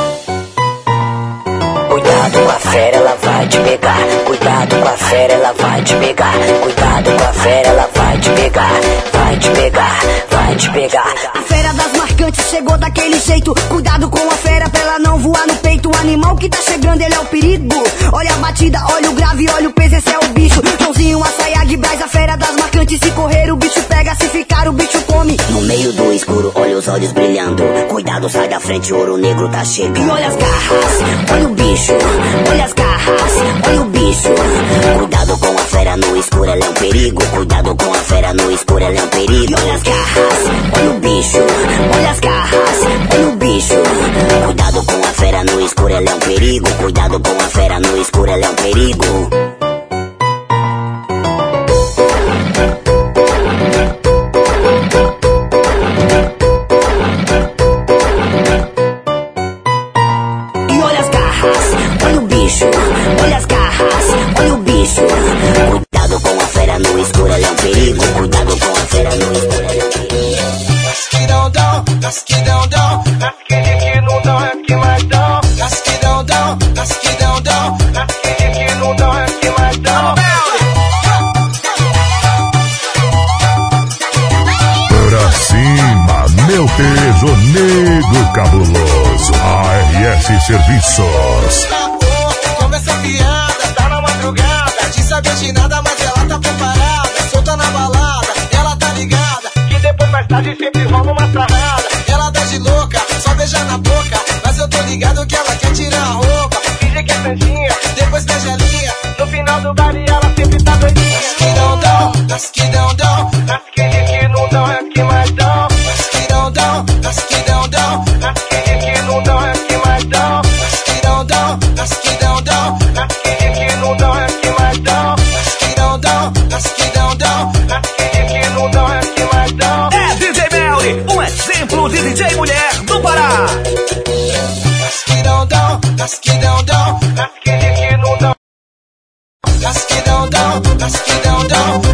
Cuidado com a fera, ela vai te pegar. Cuidado com a fera, ela vai te pegar. Cuidado com a fera, ela vai te pegar. Vai te pegar, vai te pegar. A fera das marcantes chegou daquele jeito. Cuidado com a fera pra ela não voar no peito. O animal que tá chegando, ele é o perigo. Olha a batida, olha o grave, olha o peso, esse é o bicho. Joãozinho, Assayag, Braz, a fera das marcantes. Se correr, o bicho pega, se ficar, o bicho come. No meio do escuro, olha os olhos brilhando. Cuidado, sai da frente, o ouro negro tá chegando. E olha as garras, olha o bicho. Olha as garras, olha o bicho. Cuidado com a fera no escuro, ela é um perigo. Cuidado com a fera no escuro, ela é um perigo. E olha as garras, olha o bicho. Olha as garras, olha o bicho. Cuidado com a fera no escuro, ela é um perigo. Cuidado com a fera no escuro, ela é um perigo. olha as garras, olha o bicho. Cuidado com a fera no escuro, ela é um perigo. Cuidado com a fera no escuro, ela é um perigo. Das que dão, das que dão, das que não dão, é que mais dão. Das que dão, das que dão, das que não dão, é que mais dão. Pra cima, meu peso negro cabuloso. ARS Serviços. Começa a piada, tá na madrugada. De saber de nada, mas ela tá preparada. Solta na balada, ela tá ligada. Que depois mais tarde sempre rola uma sarrada. Ela dá de louca, só beija na boca. Mas eu tô ligado que ela quer tirar a roupa. Finge que é santinha, depois beija a linha. No final do baile ela sempre tá doidinha. Das que dão, das que dão, das que não dão, é que mais dão. Das que dão, das que dão, das que não dão, é que mais dão. Das que dão, das que dão, das que não dão, é que mais dão. Das que dão, das que dão, das que não dão, é que mais dão. É DJ Melly, um exemplo de DJ mulher do Pará. Das que dão, das que dão, das que não dão. Das que dão, das que dão,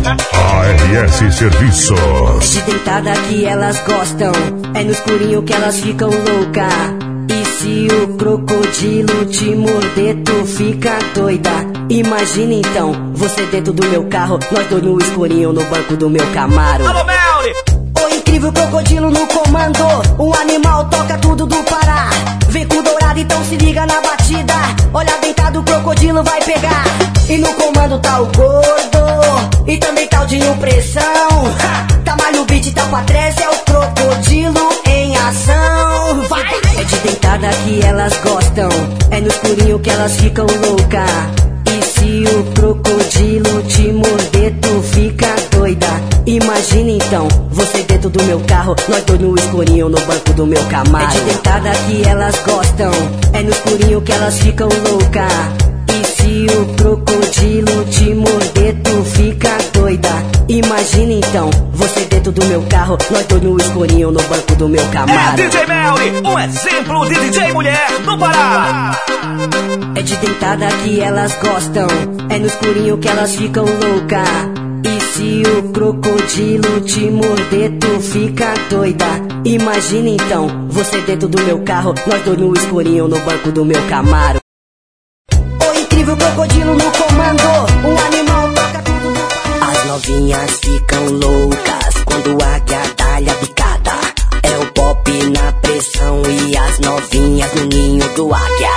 ARS Serviços. De deitada que elas gostam, é no escurinho que elas ficam louca. E se o crocodilo te morder, tu fica doida. Imagina então, você dentro do meu carro, nós dois no escurinho no banco do meu Camaro. Alô, Melly! O incrível crocodilo no comando, o animal toca tudo do Pará. Vem com dourado, então se liga na batida. Olha deitado, o crocodilo vai pegar. E no comando tá o gordo, e também tá o de pressão. Tá mais no beat, tá pra trás, é o crocodilo em ação. Vai! É de deitada que elas gostam, é no escurinho que elas ficam louca. E se o crocodilo te morder, tu fica doida. Imagina então, você dentro do meu carro, nós dois no escurinho no banco do meu Camaro. É de deitada que elas gostam, é no escurinho que elas ficam louca. E se o crocodilo te morder, tu fica doida. Imagina então, você dentro dentro do meu carro, nós dois no escurinho no banco do meu Camaro. É DJ Melly, um exemplo de DJ mulher no Pará. É de dentada que elas gostam, é no escurinho que elas ficam loucas. E se o crocodilo te morder, tu fica doida. Imagina então, você dentro do meu carro, nós dois no escurinho no banco do meu Camaro. O incrível crocodilo no comando, um animal toca tudo no... As novinhas ficam loucas quando a águia dá-lhe a bicada. É o pop na pressão e as novinhas no ninho do águia.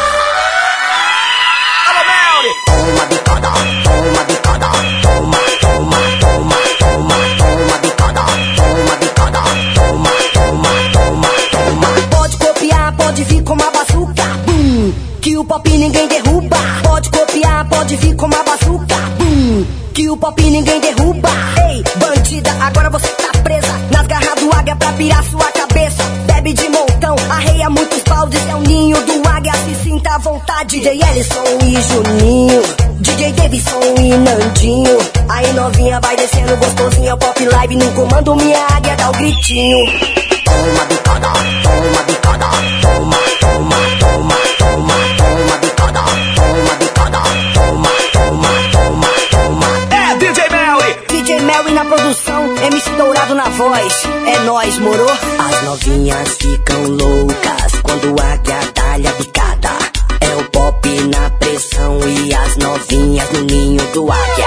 Alô, Melly! Toma bicada, toma bicada, toma, toma, toma, toma, toma bicada, toma bicada, toma, toma, toma, toma. Pode copiar, pode vir com uma bazuca, bum, que o pop ninguém derruba. Pode copiar, pode vir com uma bazuca, bum, que o pop ninguém derruba. Ei, bandida, agora você tá presa nas garras do águia pra pirar sua cabeça. Bebe de montão, arreia muitos baldes, é o ninho do águia, se sinta à vontade. DJ Ellison e Juninho, DJ Davidson e Nandinho. Aí novinha vai descendo gostosinha, pop live no comando, minha águia dá o gritinho. Toma bicada, toma bicada, toma, toma, toma, toma, toma bicada, toma bicada, toma, toma, toma, toma. É DJ Melly! DJ Melly na produção, MC Dourado na voz. É nóis, moro? As novinhas ficam loucas quando a águia dá-lhe a bicada. É o pop na pressão e as novinhas no ninho do águia.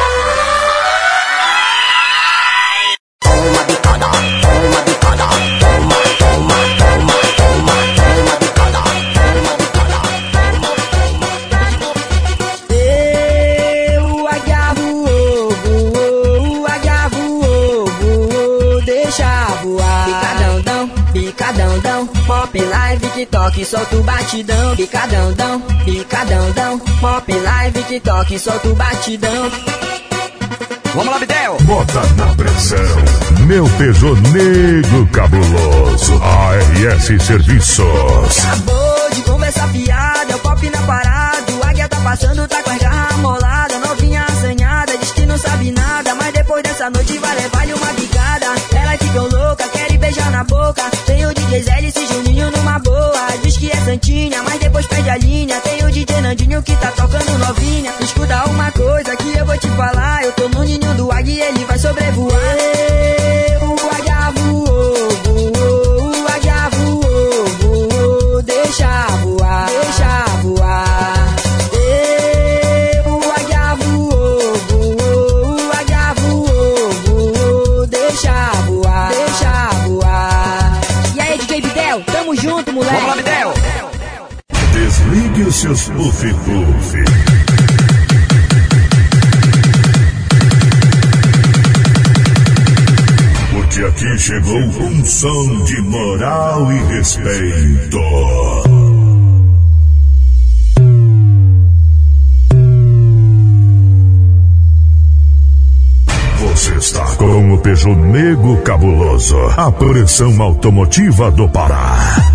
Toma bicada, toma bicada, toma, toma, toma, toma, toma bicada, toma bicada, toma. O águia voou, voou, o águia voou, voou, deixa voar. Bicadão, dão, bicadão, dão, pop live, TikTok, solta o batidão. Bicadão, dão, bicadão, dão, pop live, TikTok, solta o batidão. Vamos lá, Bidel! Bota na pressão, meu Peugeot negro cabuloso. ARS Serviços. Acabou de conversar piada, é o pop na parada. O águia tá passando, tá com as garras moladas. Novinha assanhada, diz que não sabe nada, mas depois dessa noite vai levar-lhe uma bicada. Elas ficam loucas, querem beijar na boca. Tem o DJ Zé e Juninho numa boa. Diz que é santinha, mas depois perde a linha. Tem o DJ Nandinho que tá tocando novinha. Escuta uma coisa que eu vou te falar, eu tô no ninho do águia e ele vai sobrevoar. O águia voou, voou, o águia voou, voou, deixa voar, deixa voar. O águia voou, voou, o águia voou, voou, deixa voar, deixa voar. E aí, DJ Bidel, tamo junto, moleque. Vamos lá, Bidel! Desligue os seus puff-puff. Porque aqui chegou um som de moral e respeito. Você está com o Peugeot Negro Cabuloso, a pressão automotiva do Pará.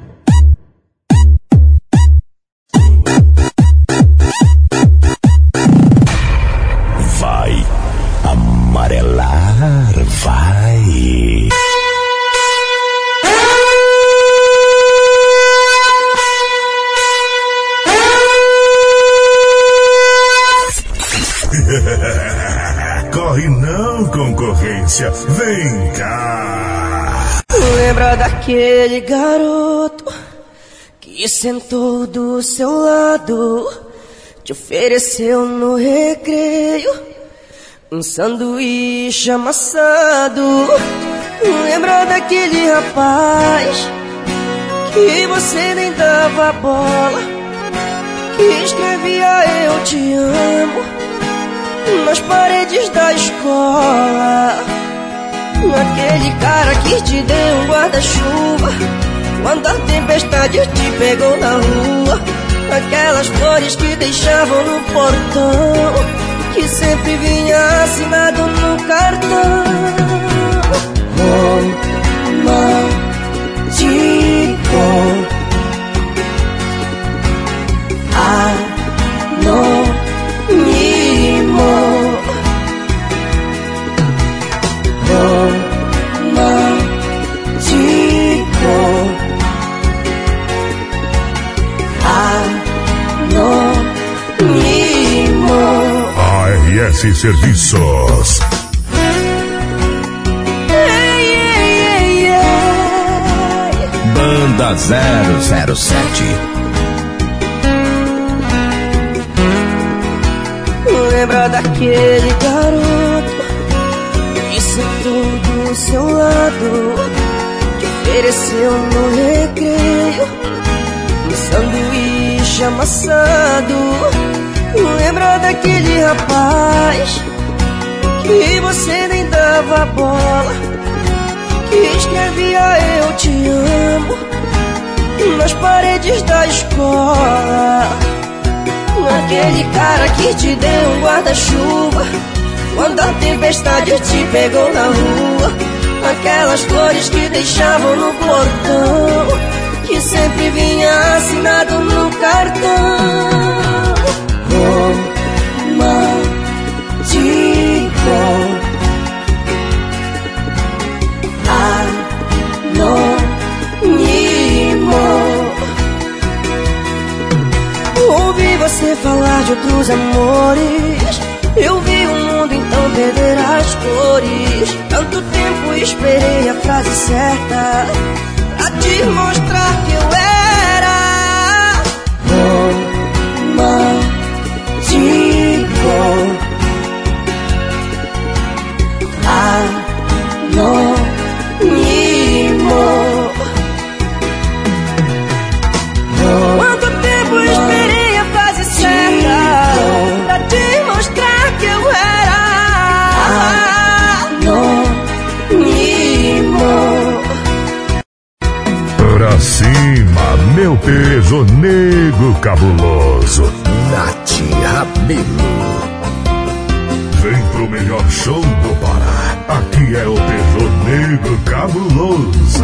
Vai amarelar, vai. Corre não, concorrência, vem cá. Lembra daquele garoto que sentou do seu lado, te ofereceu no recreio um sanduíche amassado? Lembra daquele rapaz que você nem dava bola, que escrevia eu te amo nas paredes da escola? Aquele cara que te deu um guarda-chuva quando a tempestade te pegou na rua. Aquelas flores que deixavam no portão, que sempre vinha assinado no cartão. Romântico, anônimo, romântico, e Serviços. Banda 007. Lembra daquele garoto que sentou do seu lado, que ofereceu no recreio um sanduíche amassado? Lembra daquele rapaz que você nem dava bola, que escrevia eu te amo nas paredes da escola? Aquele cara que te deu um guarda-chuva quando a tempestade te pegou na rua. Aquelas flores que deixavam no portão, que sempre vinha assinado no cartão. Romântico, anônimo. Ouvi você falar de outros amores, eu vi o mundo então perder as cores. Tanto tempo esperei a frase certa pra te mostrar que eu era romântico, anônimo. Quanto tempo esperei a frase certa pra te mostrar que eu era anônimo. Pra cima, meu peso negro cabuloso. Nath Rabelo. Vem pro melhor show do Pará. Aqui é o Peso Negro Cabuloso.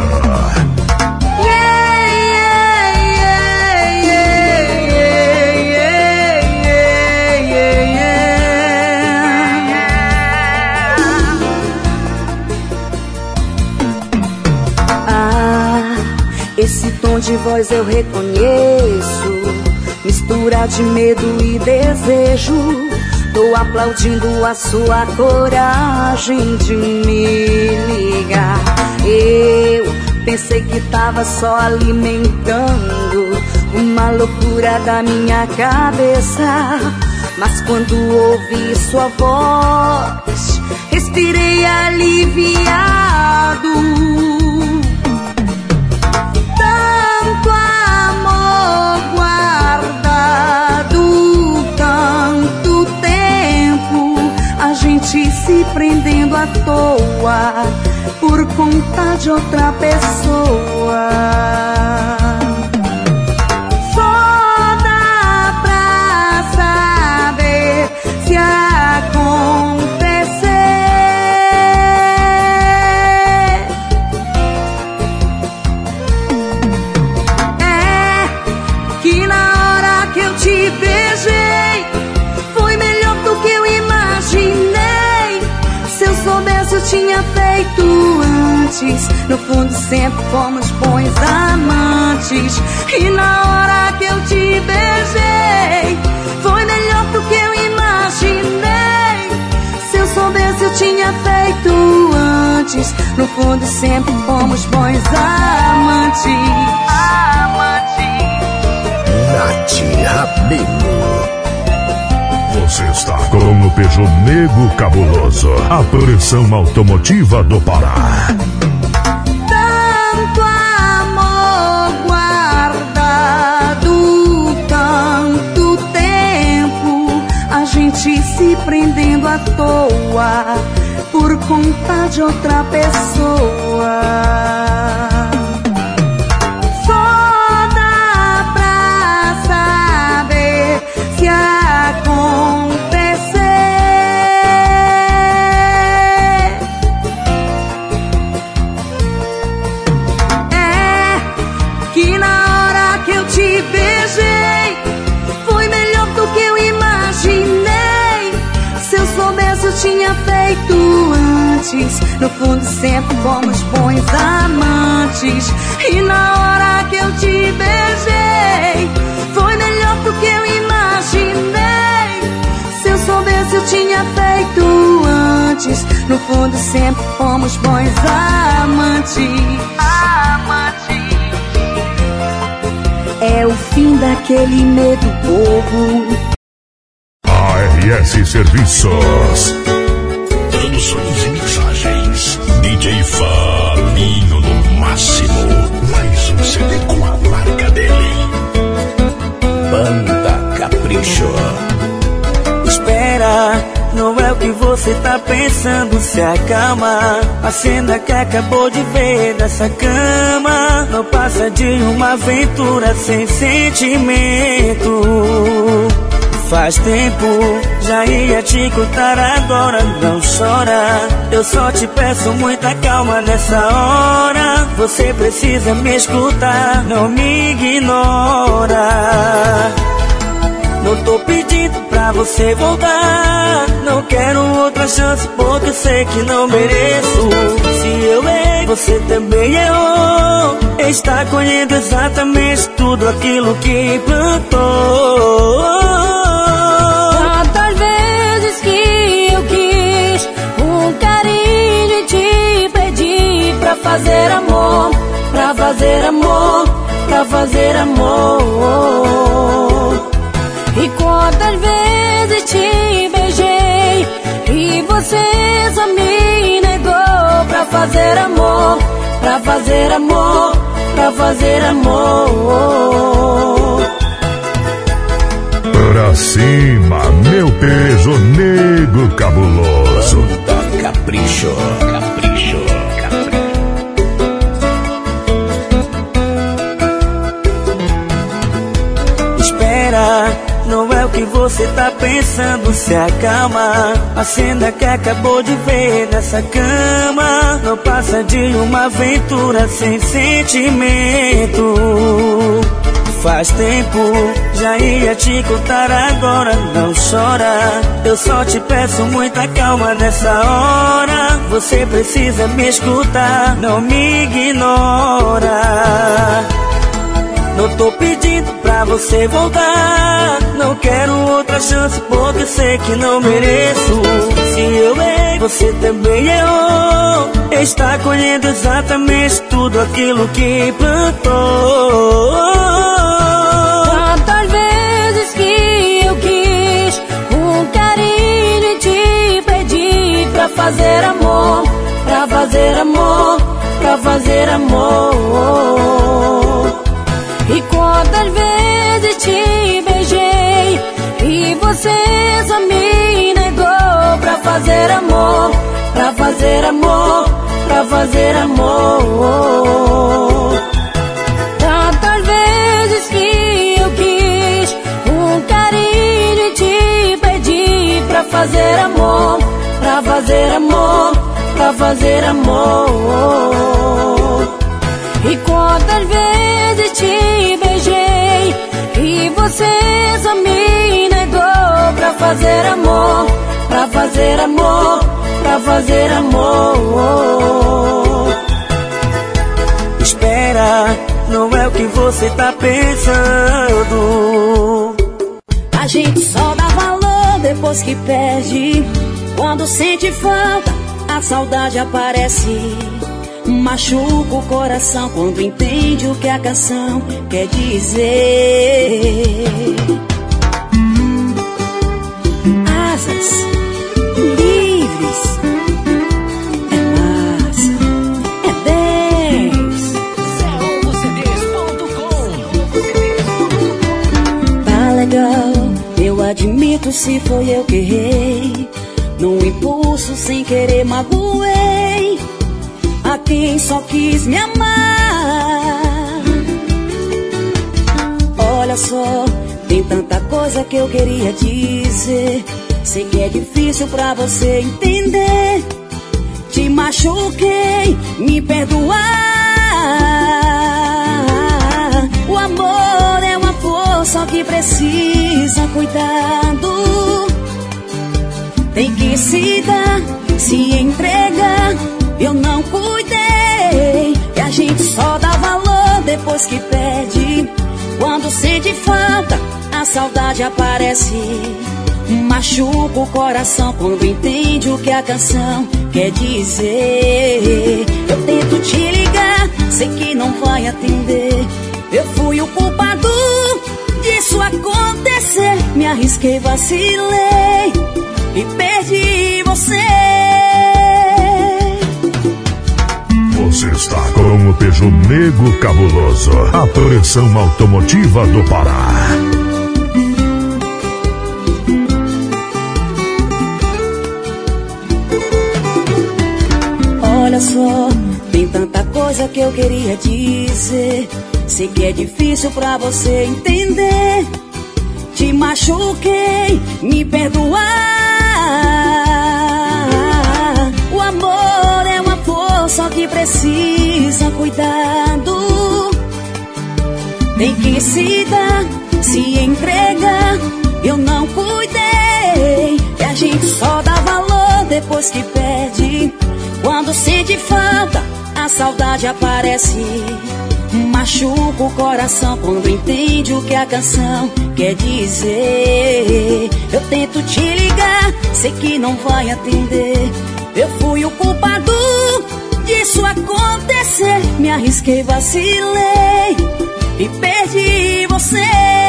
Esse tom de voz eu reconheço, mistura de medo e desejo. Tô aplaudindo a sua coragem de me ligar. Eu pensei que tava só alimentando uma loucura da minha cabeça, mas quando ouvi sua voz, respirei aliviado. Se prendendo à toa por conta de outra pessoa. Só dá pra saber se acontecer. É que na hora que eu te beijei foi melhor do que eu imaginei. Se eu soubesse eu tinha feito antes. No fundo sempre fomos bons amantes. E na hora que eu te beijei foi melhor do que eu imaginei. Se eu soubesse eu tinha feito antes. No fundo sempre fomos bons amantes. Nath Rabelo. Você está com o Peso Negro Cabuloso, a pressão automotiva do Pará. Tanto amor guardado, tanto tempo, a gente se prendendo à toa por conta de outra pessoa. Só dá pra saber se acontecer. É que na hora que eu te beijei foi melhor do que eu imaginei. Se eu soubesse eu tinha feito antes. No fundo sempre fomos bons amantes. E na hora que eu te beijei foi melhor do que eu imaginei. Se eu soubesse eu tinha feito fortes. No fundo sempre fomos bons amantes. É o fim daquele medo bobo. ARS Serviços. Produções e mixagens. DJ Fabinho no máximo. Mais um CD com a marca dele. Banda Capricho. Espera, não é o que você tá pensando, se acalma. A cena que acabou de ver nessa cama não passa de uma aventura sem sentimento. Faz tempo, já ia te contar, agora não chora. Eu só te peço muita calma nessa hora. Você precisa me escutar, não me ignora. Não tô pedindo pra você voltar, não quero outra chance porque sei que não mereço. Se eu errei, você também errou. Está colhendo exatamente tudo aquilo que plantou. Tantas vezes que eu quis um carinho e te pedi pra fazer amor, pra fazer amor, pra fazer amor. E quantas vezes te beijei e você só me negou pra fazer amor, pra fazer amor, pra fazer amor. Pra cima, meu peso negro cabuloso. Banda Capricho. Capricho. Espera, não é o que você tá pensando, se acalma. A cena que acabou de ver nessa cama não passa de uma aventura sem sentimento. Faz tempo, já ia te contar, agora não chora. Eu só te peço muita calma nessa hora. Você precisa me escutar, não me ignora. Não tô pedindo pra você voltar, não quero outra chance porque sei que não mereço. Se eu errei, você também errou. Está colhendo exatamente tudo aquilo que plantou. Tantas vezes que eu quis um carinho e te pedi pra fazer amor, pra fazer amor, pra fazer amor. E quantas vezes te beijei e você só me negou pra fazer amor, pra fazer amor, pra fazer amor. Tantas vezes que eu quis um carinho e te pedi pra fazer amor, pra fazer amor, pra fazer amor. E quantas vezes te beijei e você só me negou pra fazer amor, pra fazer amor, pra fazer amor. Espera, não é o que você tá pensando. A gente só dá valor depois que perde. Quando sente falta, a saudade aparece. Machuca o coração quando entende o que a canção quer dizer. Asas livres, é massa, é 10. Tá legal, eu admito se foi eu que errei. Num impulso sem querer magoei a quem só quis me amar. Olha só, tem tanta coisa que eu queria dizer. Sei que é difícil pra você entender. Te machuquei, me perdoar. O amor é uma força que precisa cuidado. Tem que se dar, se entregar. Eu não cuidei, e a gente só dá valor depois que perde. Quando sente falta, a saudade aparece. Machuca o coração quando entende o que a canção quer dizer. Eu tento te ligar, sei que não vai atender. Eu fui o culpado disso acontecer. Me arrisquei, vacilei e perdi você. Você está com o Peugeot Nego Cabuloso, a projeção automotiva do Pará. Olha só, tem tanta coisa que eu queria dizer. Sei que é difícil pra você entender. Te machuquei, me perdoar. O amor é uma força que precisa cuidado. Tem que se dar, se entregar. Eu não cuidei, e a gente só dá valor depois que perde. Quando sente falta, a saudade aparece. Machuca o coração quando entende o que a canção quer dizer. Eu tento te ligar, sei que não vai atender. Eu fui o culpado disso acontecer. Me arrisquei, vacilei e perdi você.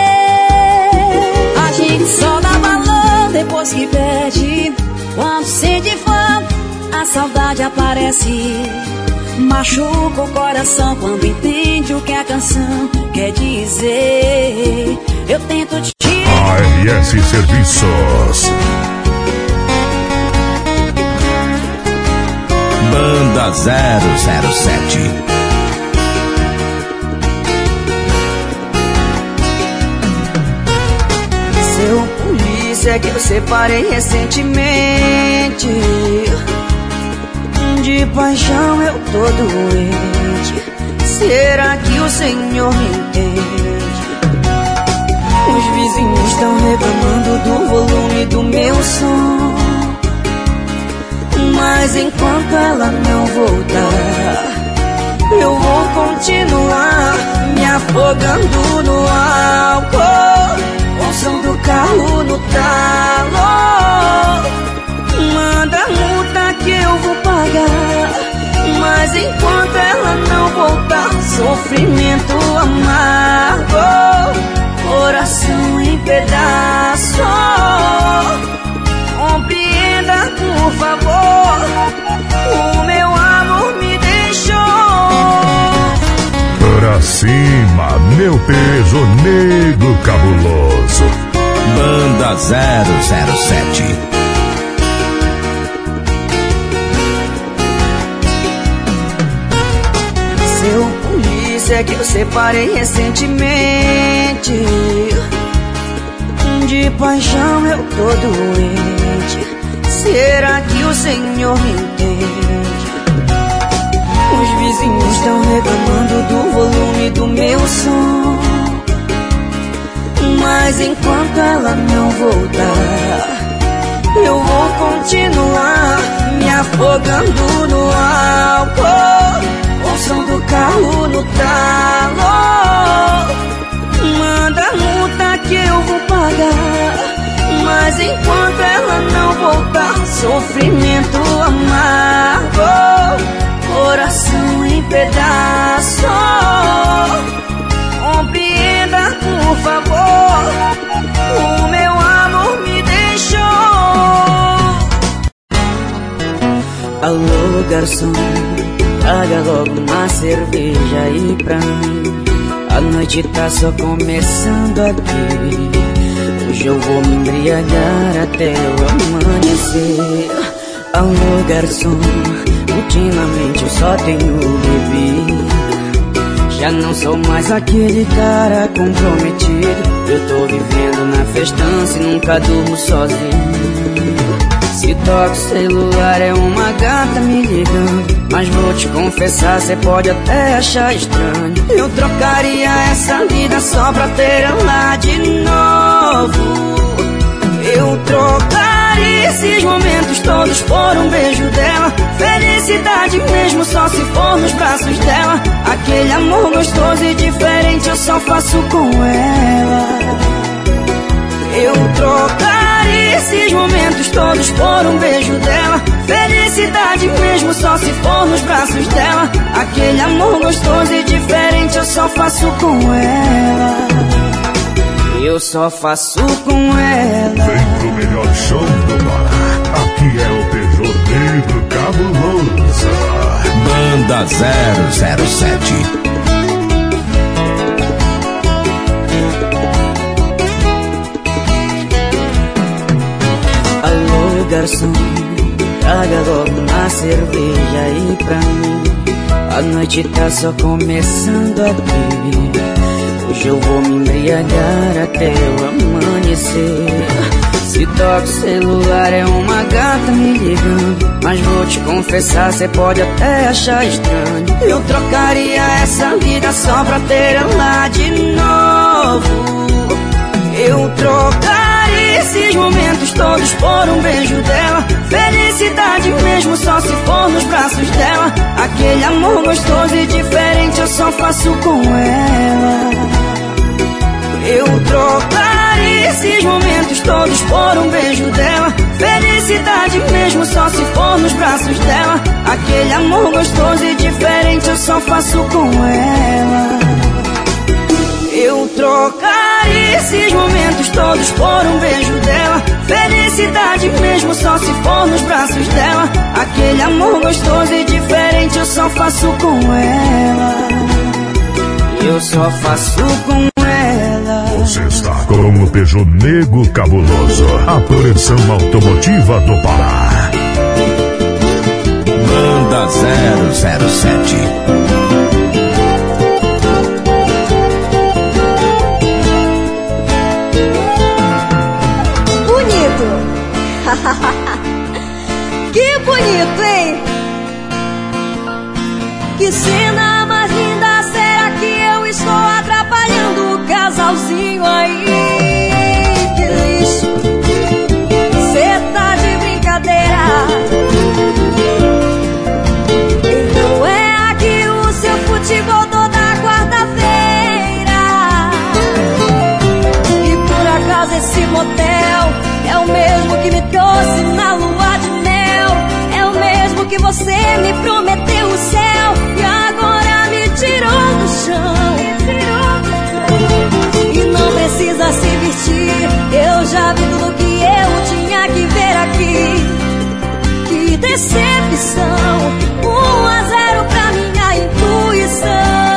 A gente só dá valor depois que perde. Quando sente falta, a saudade aparece. Machuca o coração quando entende o que a canção quer dizer. Eu tento te... ARS Serviços. Banda 007. Seu polícia que eu separei recentemente. De paixão eu tô doente. Será que o Senhor me entende? Os vizinhos estão reclamando do volume do meu som. Mas enquanto ela não voltar, eu vou continuar me afogando no álcool, com o som do carro no talo. Manda a multa que eu vou pagar, mas enquanto ela não voltar, sofrimento amargo, coração em pedaços. Compreenda, por favor, o meu amor me deixou. Pra cima, meu peso negro cabuloso. Banda 007. Seu polícia que eu separei recentemente. De paixão eu tô doente. Será que o Senhor me entende? Os vizinhos estão reclamando do volume do meu som. Mas enquanto ela não voltar, eu vou continuar me afogando no álcool, com o som do carro no talo. Manda a multa que eu vou pagar, mas enquanto ela não voltar, sofrimento amargo, coração em pedaços. Compreenda, por favor, o meu amor me deixou. Alô, garçom, traga logo uma cerveja aí pra mim. A noite tá só começando aqui. Hoje eu vou me embriagar até o amanhecer. Alô, garçom, ultimamente eu só tenho bebido. Já não sou mais aquele cara comprometido. Eu tô vivendo na festança e nunca durmo sozinho. Se toca o celular é uma gata me ligando, mas vou te confessar, cê pode até achar estranho. Eu trocaria essa vida só pra ter ela de novo. Eu trocaria esses momentos todos por um beijo dela. Felicidade mesmo só se for nos braços dela. Aquele amor gostoso e diferente eu só faço com ela. Eu trocaria esses momentos todos por um beijo dela. Felicidade mesmo só se for nos braços dela. Aquele amor gostoso e diferente eu só faço com ela. Eu só faço com ela. Vem pro melhor show do Pará. Aqui é o Peugeot Negro Cabuloso. Banda 007. Alô, garçom, traga logo uma cerveja aí pra mim. A noite tá só começando aqui. Hoje eu vou me embriagar até o amanhecer. Se toca o celular é uma gata me ligando, mas vou te confessar, cê pode até achar estranho. Eu trocaria essa vida só pra ter ela de novo. Eu trocaria esses momentos todos por um beijo dela. Felicidade mesmo só se for nos braços dela. Aquele amor gostoso e diferente eu só faço com ela. Eu trocaria esses momentos todos por um beijo dela. Felicidade mesmo só se for nos braços dela. Aquele amor gostoso e diferente eu só faço com ela. Eu trocaria esses momentos todos por um beijo dela. Felicidade mesmo só se for nos braços dela. Aquele amor gostoso e diferente eu só faço com ela. Eu só faço com ela. Você está com o Peugeot Negro Cabuloso, a proteção automotiva do Pará. Banda 007. Que bonito, hein? Que cena mais linda, será que eu estou atrapalhando o casalzinho aí? Que lixo, cê tá de brincadeira. Então é aqui o seu futebol toda quarta-feira. E por acaso esse motel é o mesmo que me trouxe na lua de mel. É o mesmo que você me prometeu o céu e agora me tirou do chão. E não precisa se vestir, eu já vi tudo que eu tinha que ver aqui. Que decepção, 1-0 pra minha intuição.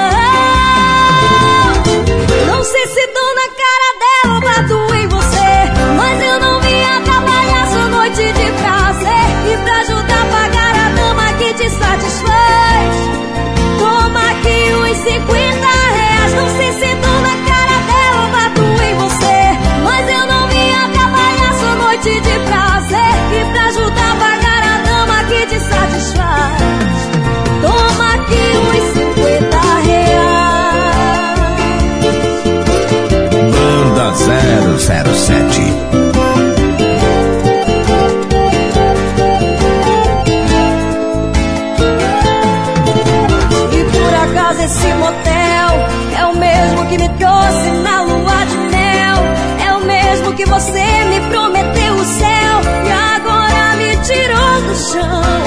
Não sei se tô na cara dela ou bato em você, mas eu não vim atrapalhar sua noite de prazer. E pra ajudar a pagar a dama que te satisfaz, toma aqui uns 50 reais. Não sei se tô na cara dela ou bato em você, mas eu não vim atrapalhar sua noite de prazer. E pra ajudar a pagar a dama que te satisfaz, toma aqui uns 50 reais. Banda 007. E por acaso esse motel é o mesmo que me trouxe na lua de mel. É o mesmo que você me prometeu o céu e agora me tirou do chão.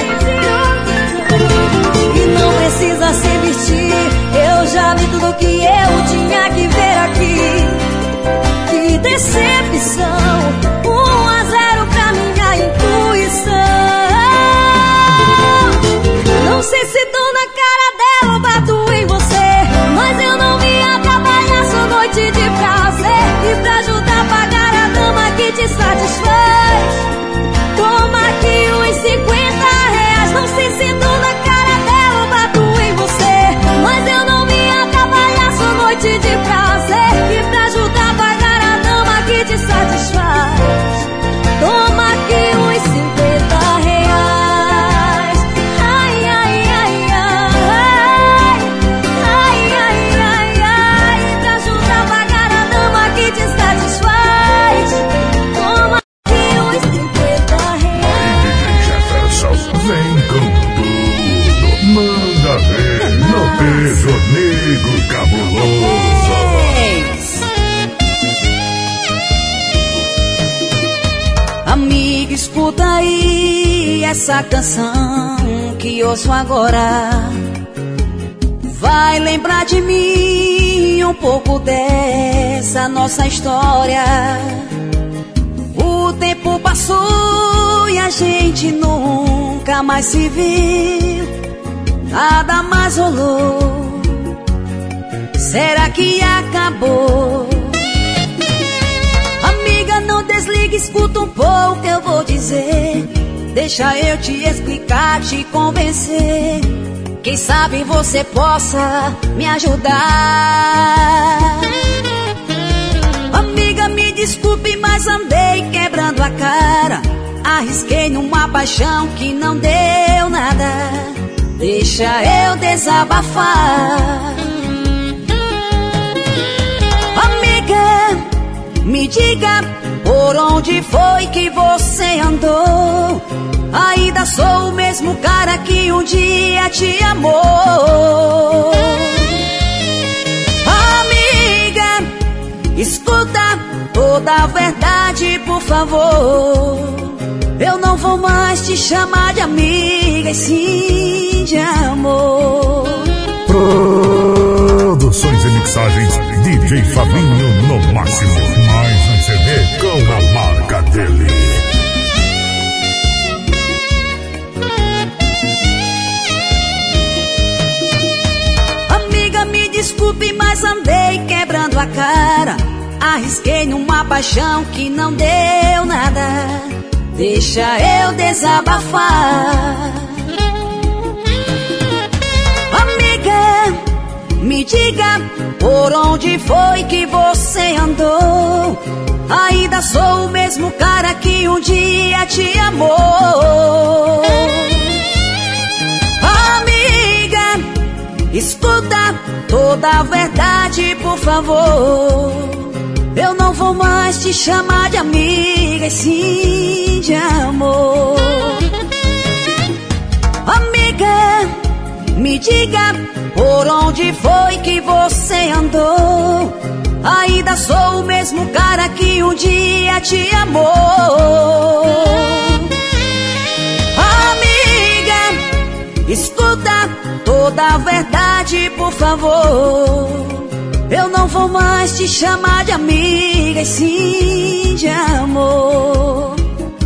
E não precisa se vestir, eu já vi tudo que eu tinha que ver aqui. Que decepção, 1-0 pra minha intuição. Não sei se tô na cara dela ou bato em você, mas eu não vim atrapalhar sua noite de prazer. E pra ajudar a pagar a dama que te satisfaz, toma aqui uns 50 reais. Não sei se tô na cara dela ou bato em essa canção que ouço agora vai lembrar de mim um pouco dessa nossa história. O tempo passou e a gente nunca mais se viu, nada mais rolou. Será que acabou? Amiga, não desligue, escuta um pouco, eu vou dizer. Deixa eu te explicar, te convencer. Quem sabe você possa me ajudar. Amiga, me desculpe, mas andei quebrando a cara. Arrisquei numa paixão que não deu nada. Deixa eu desabafar. Amiga, me diga por onde foi que você andou. Ainda sou o mesmo cara que um dia te amou. Amiga, escuta toda a verdade, por favor. Eu não vou mais te chamar de amiga, e sim de amor. Produções e mixagens DJ Fabinho no máximo. Mais um CD com a marca dele. Amiga, me desculpe, mas andei quebrando a cara. Arrisquei numa paixão que não deu nada. Deixa eu desabafar. Amiga, me diga por onde foi que você andou. Ainda sou o mesmo cara que um dia te amou. Amiga, escuta toda a verdade, por favor. Eu não vou mais te chamar de amiga, e sim de amor. Amiga, me diga por onde foi que você andou. Ainda sou o mesmo cara que um dia te amou. Amiga, escuta toda a verdade, por favor. Eu não vou mais te chamar de amiga, e sim de amor.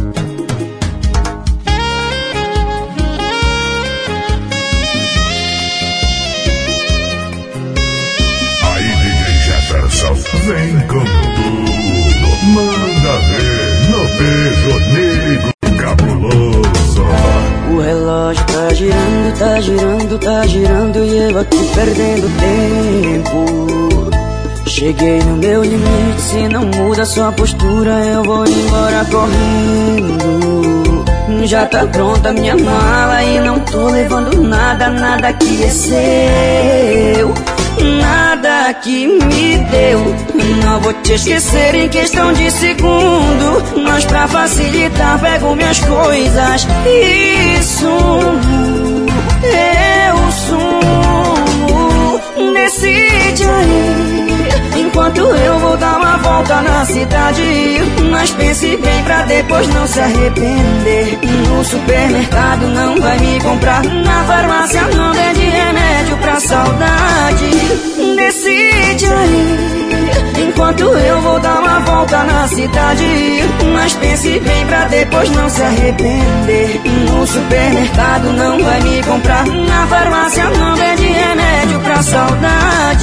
Aí, DJ Jefferson, vem com tudo. Manda ver no beijo negro cabuloso. O relógio tá girando, tá girando, tá girando, e eu aqui perdendo tempo. Cheguei no meu limite, se não muda sua postura, eu vou embora correndo. Já tá pronta minha mala e não tô levando nada, nada que é seu, nada que me deu. Não vou te esquecer em questão de segundo, mas pra facilitar pego minhas coisas e sumo. Eu sumo, decide aí. Enquanto eu vou dar uma volta na cidade, mas pense bem pra depois não se arrepender. No supermercado não vai me comprar, na farmácia não vende remédio pra saudade. Decide aí. Enquanto eu vou dar uma volta na cidade, mas pense bem pra depois não se arrepender. No supermercado não vai me comprar, na farmácia não vende remédio pra saudade.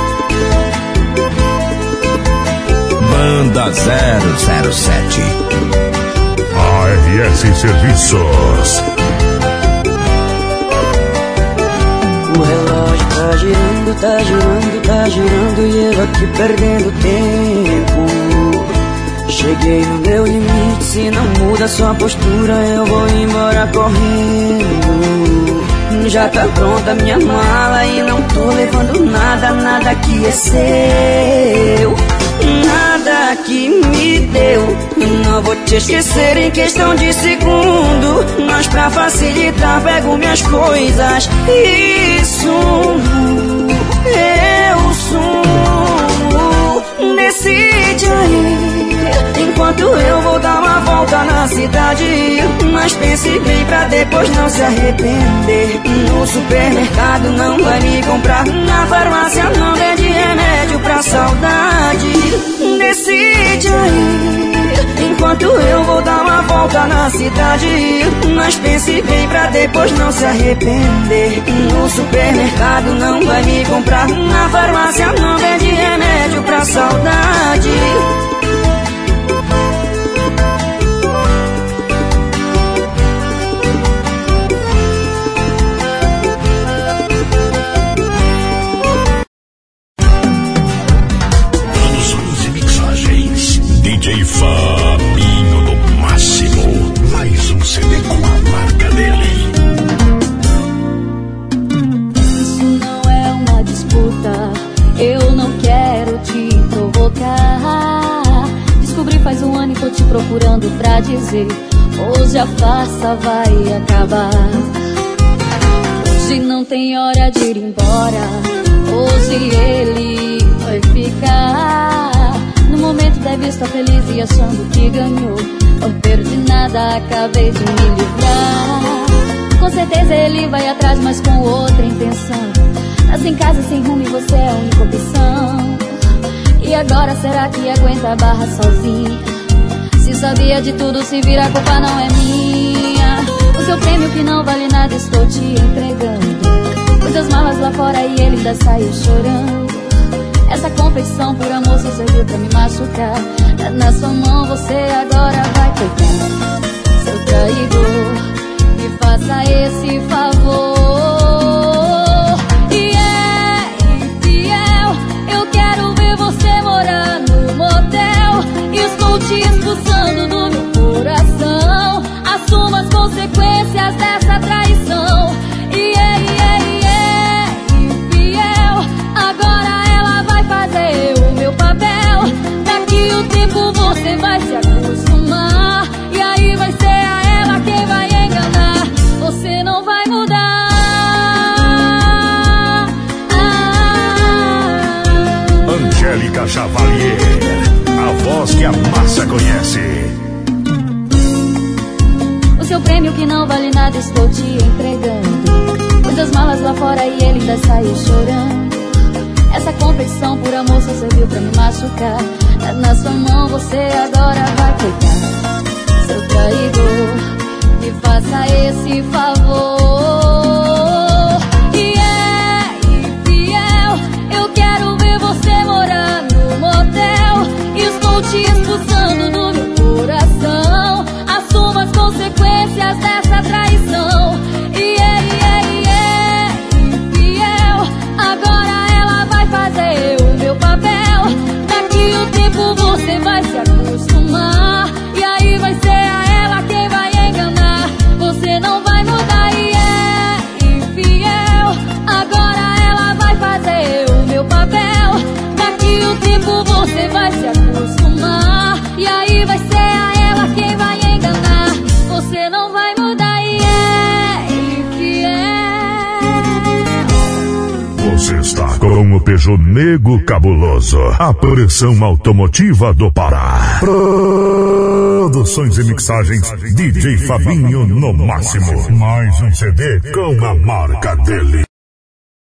Banda 007 ARS Serviços. O relógio tá girando, tá girando, tá girando, e eu aqui perdendo tempo. Cheguei no meu limite, se não muda sua postura, eu vou embora correndo. Já tá pronta minha mala e não tô levando nada, nada que é seu, nada que me deu. Não vou te esquecer em questão de segundo, mas pra facilitar pego minhas coisas e sumo. Eu sumo, decide aí. Enquanto eu vou dar uma volta na cidade, mas pense bem pra depois não se arrepender. No supermercado não vai me comprar, na farmácia não vende remédio pra saudade. Decide aí, enquanto eu vou dar uma volta na cidade, mas pense bem pra depois não se arrepender. No supermercado não vai me comprar, na farmácia não vende remédio pra saudade. Produções e mixagens DJ Fabinho do Máximo. Mais um CD com a marca dele. Isso não é uma disputa, eu não quero te provocar. Descobri faz um ano e tô te procurando pra dizer: hoje a farsa vai acabar. Hoje não tem hora de ir embora, hoje ele vai ficar. No momento deve estar feliz e achando que ganhou. Não perdi nada, acabei de me livrar. Com certeza ele vai atrás, mas com outra intenção. Tá sem casa, sem rumo e você é a única opção. E agora será que aguenta a barra sozinha? Se sabia de tudo, se vira, a culpa não é minha. O seu prêmio que não vale nada estou te entregando. Pus as malas lá fora e ele ainda saiu chorando. Essa confecção por amor só serviu pra me machucar. Tá na sua mão, você agora vai pegar. Seu traidor, me faça esse favor. E é infiel, eu quero ver você morar no motel. Estou te expulsando do meu coração. Assuma as consequências dessa traição. E é infiel, agora ela vai fazer o meu papel. Daqui o tempo você vai se acostumar. E aí vai ser a ela quem vai enganar. Você não vai mudar. Angélica Chavalier, a voz que a massa conhece. O seu prêmio que não vale nada estou te entregando. Pus as malas lá fora e ele ainda saiu chorando. Essa confecção por amor só serviu pra me machucar. Tá na sua mão, você agora vai pegar. Seu traidor, me faça esse favor. E é infiel, eu quero ver você morar no motel. Estou te expulsando do meu coração. Assuma as consequências dessa traição. E é infiel, agora ela vai fazer o meu papel. Daqui o tempo você vai se acostumar. E aí vai ser a ela quem vai enganar. Você não vai mudar. E é infiel, agora ela vai fazer o meu papel. Daqui o tempo você vai se acostumar. E aí vai ser a ela quem vai enganar. Você não vai mudar. E é infiel. Você está com o Peugeot Nego Cabuloso, a pressão automotiva do Pará. Produções e mixagens DJ Fabinho no Máximo. Mais um CD com a marca dele.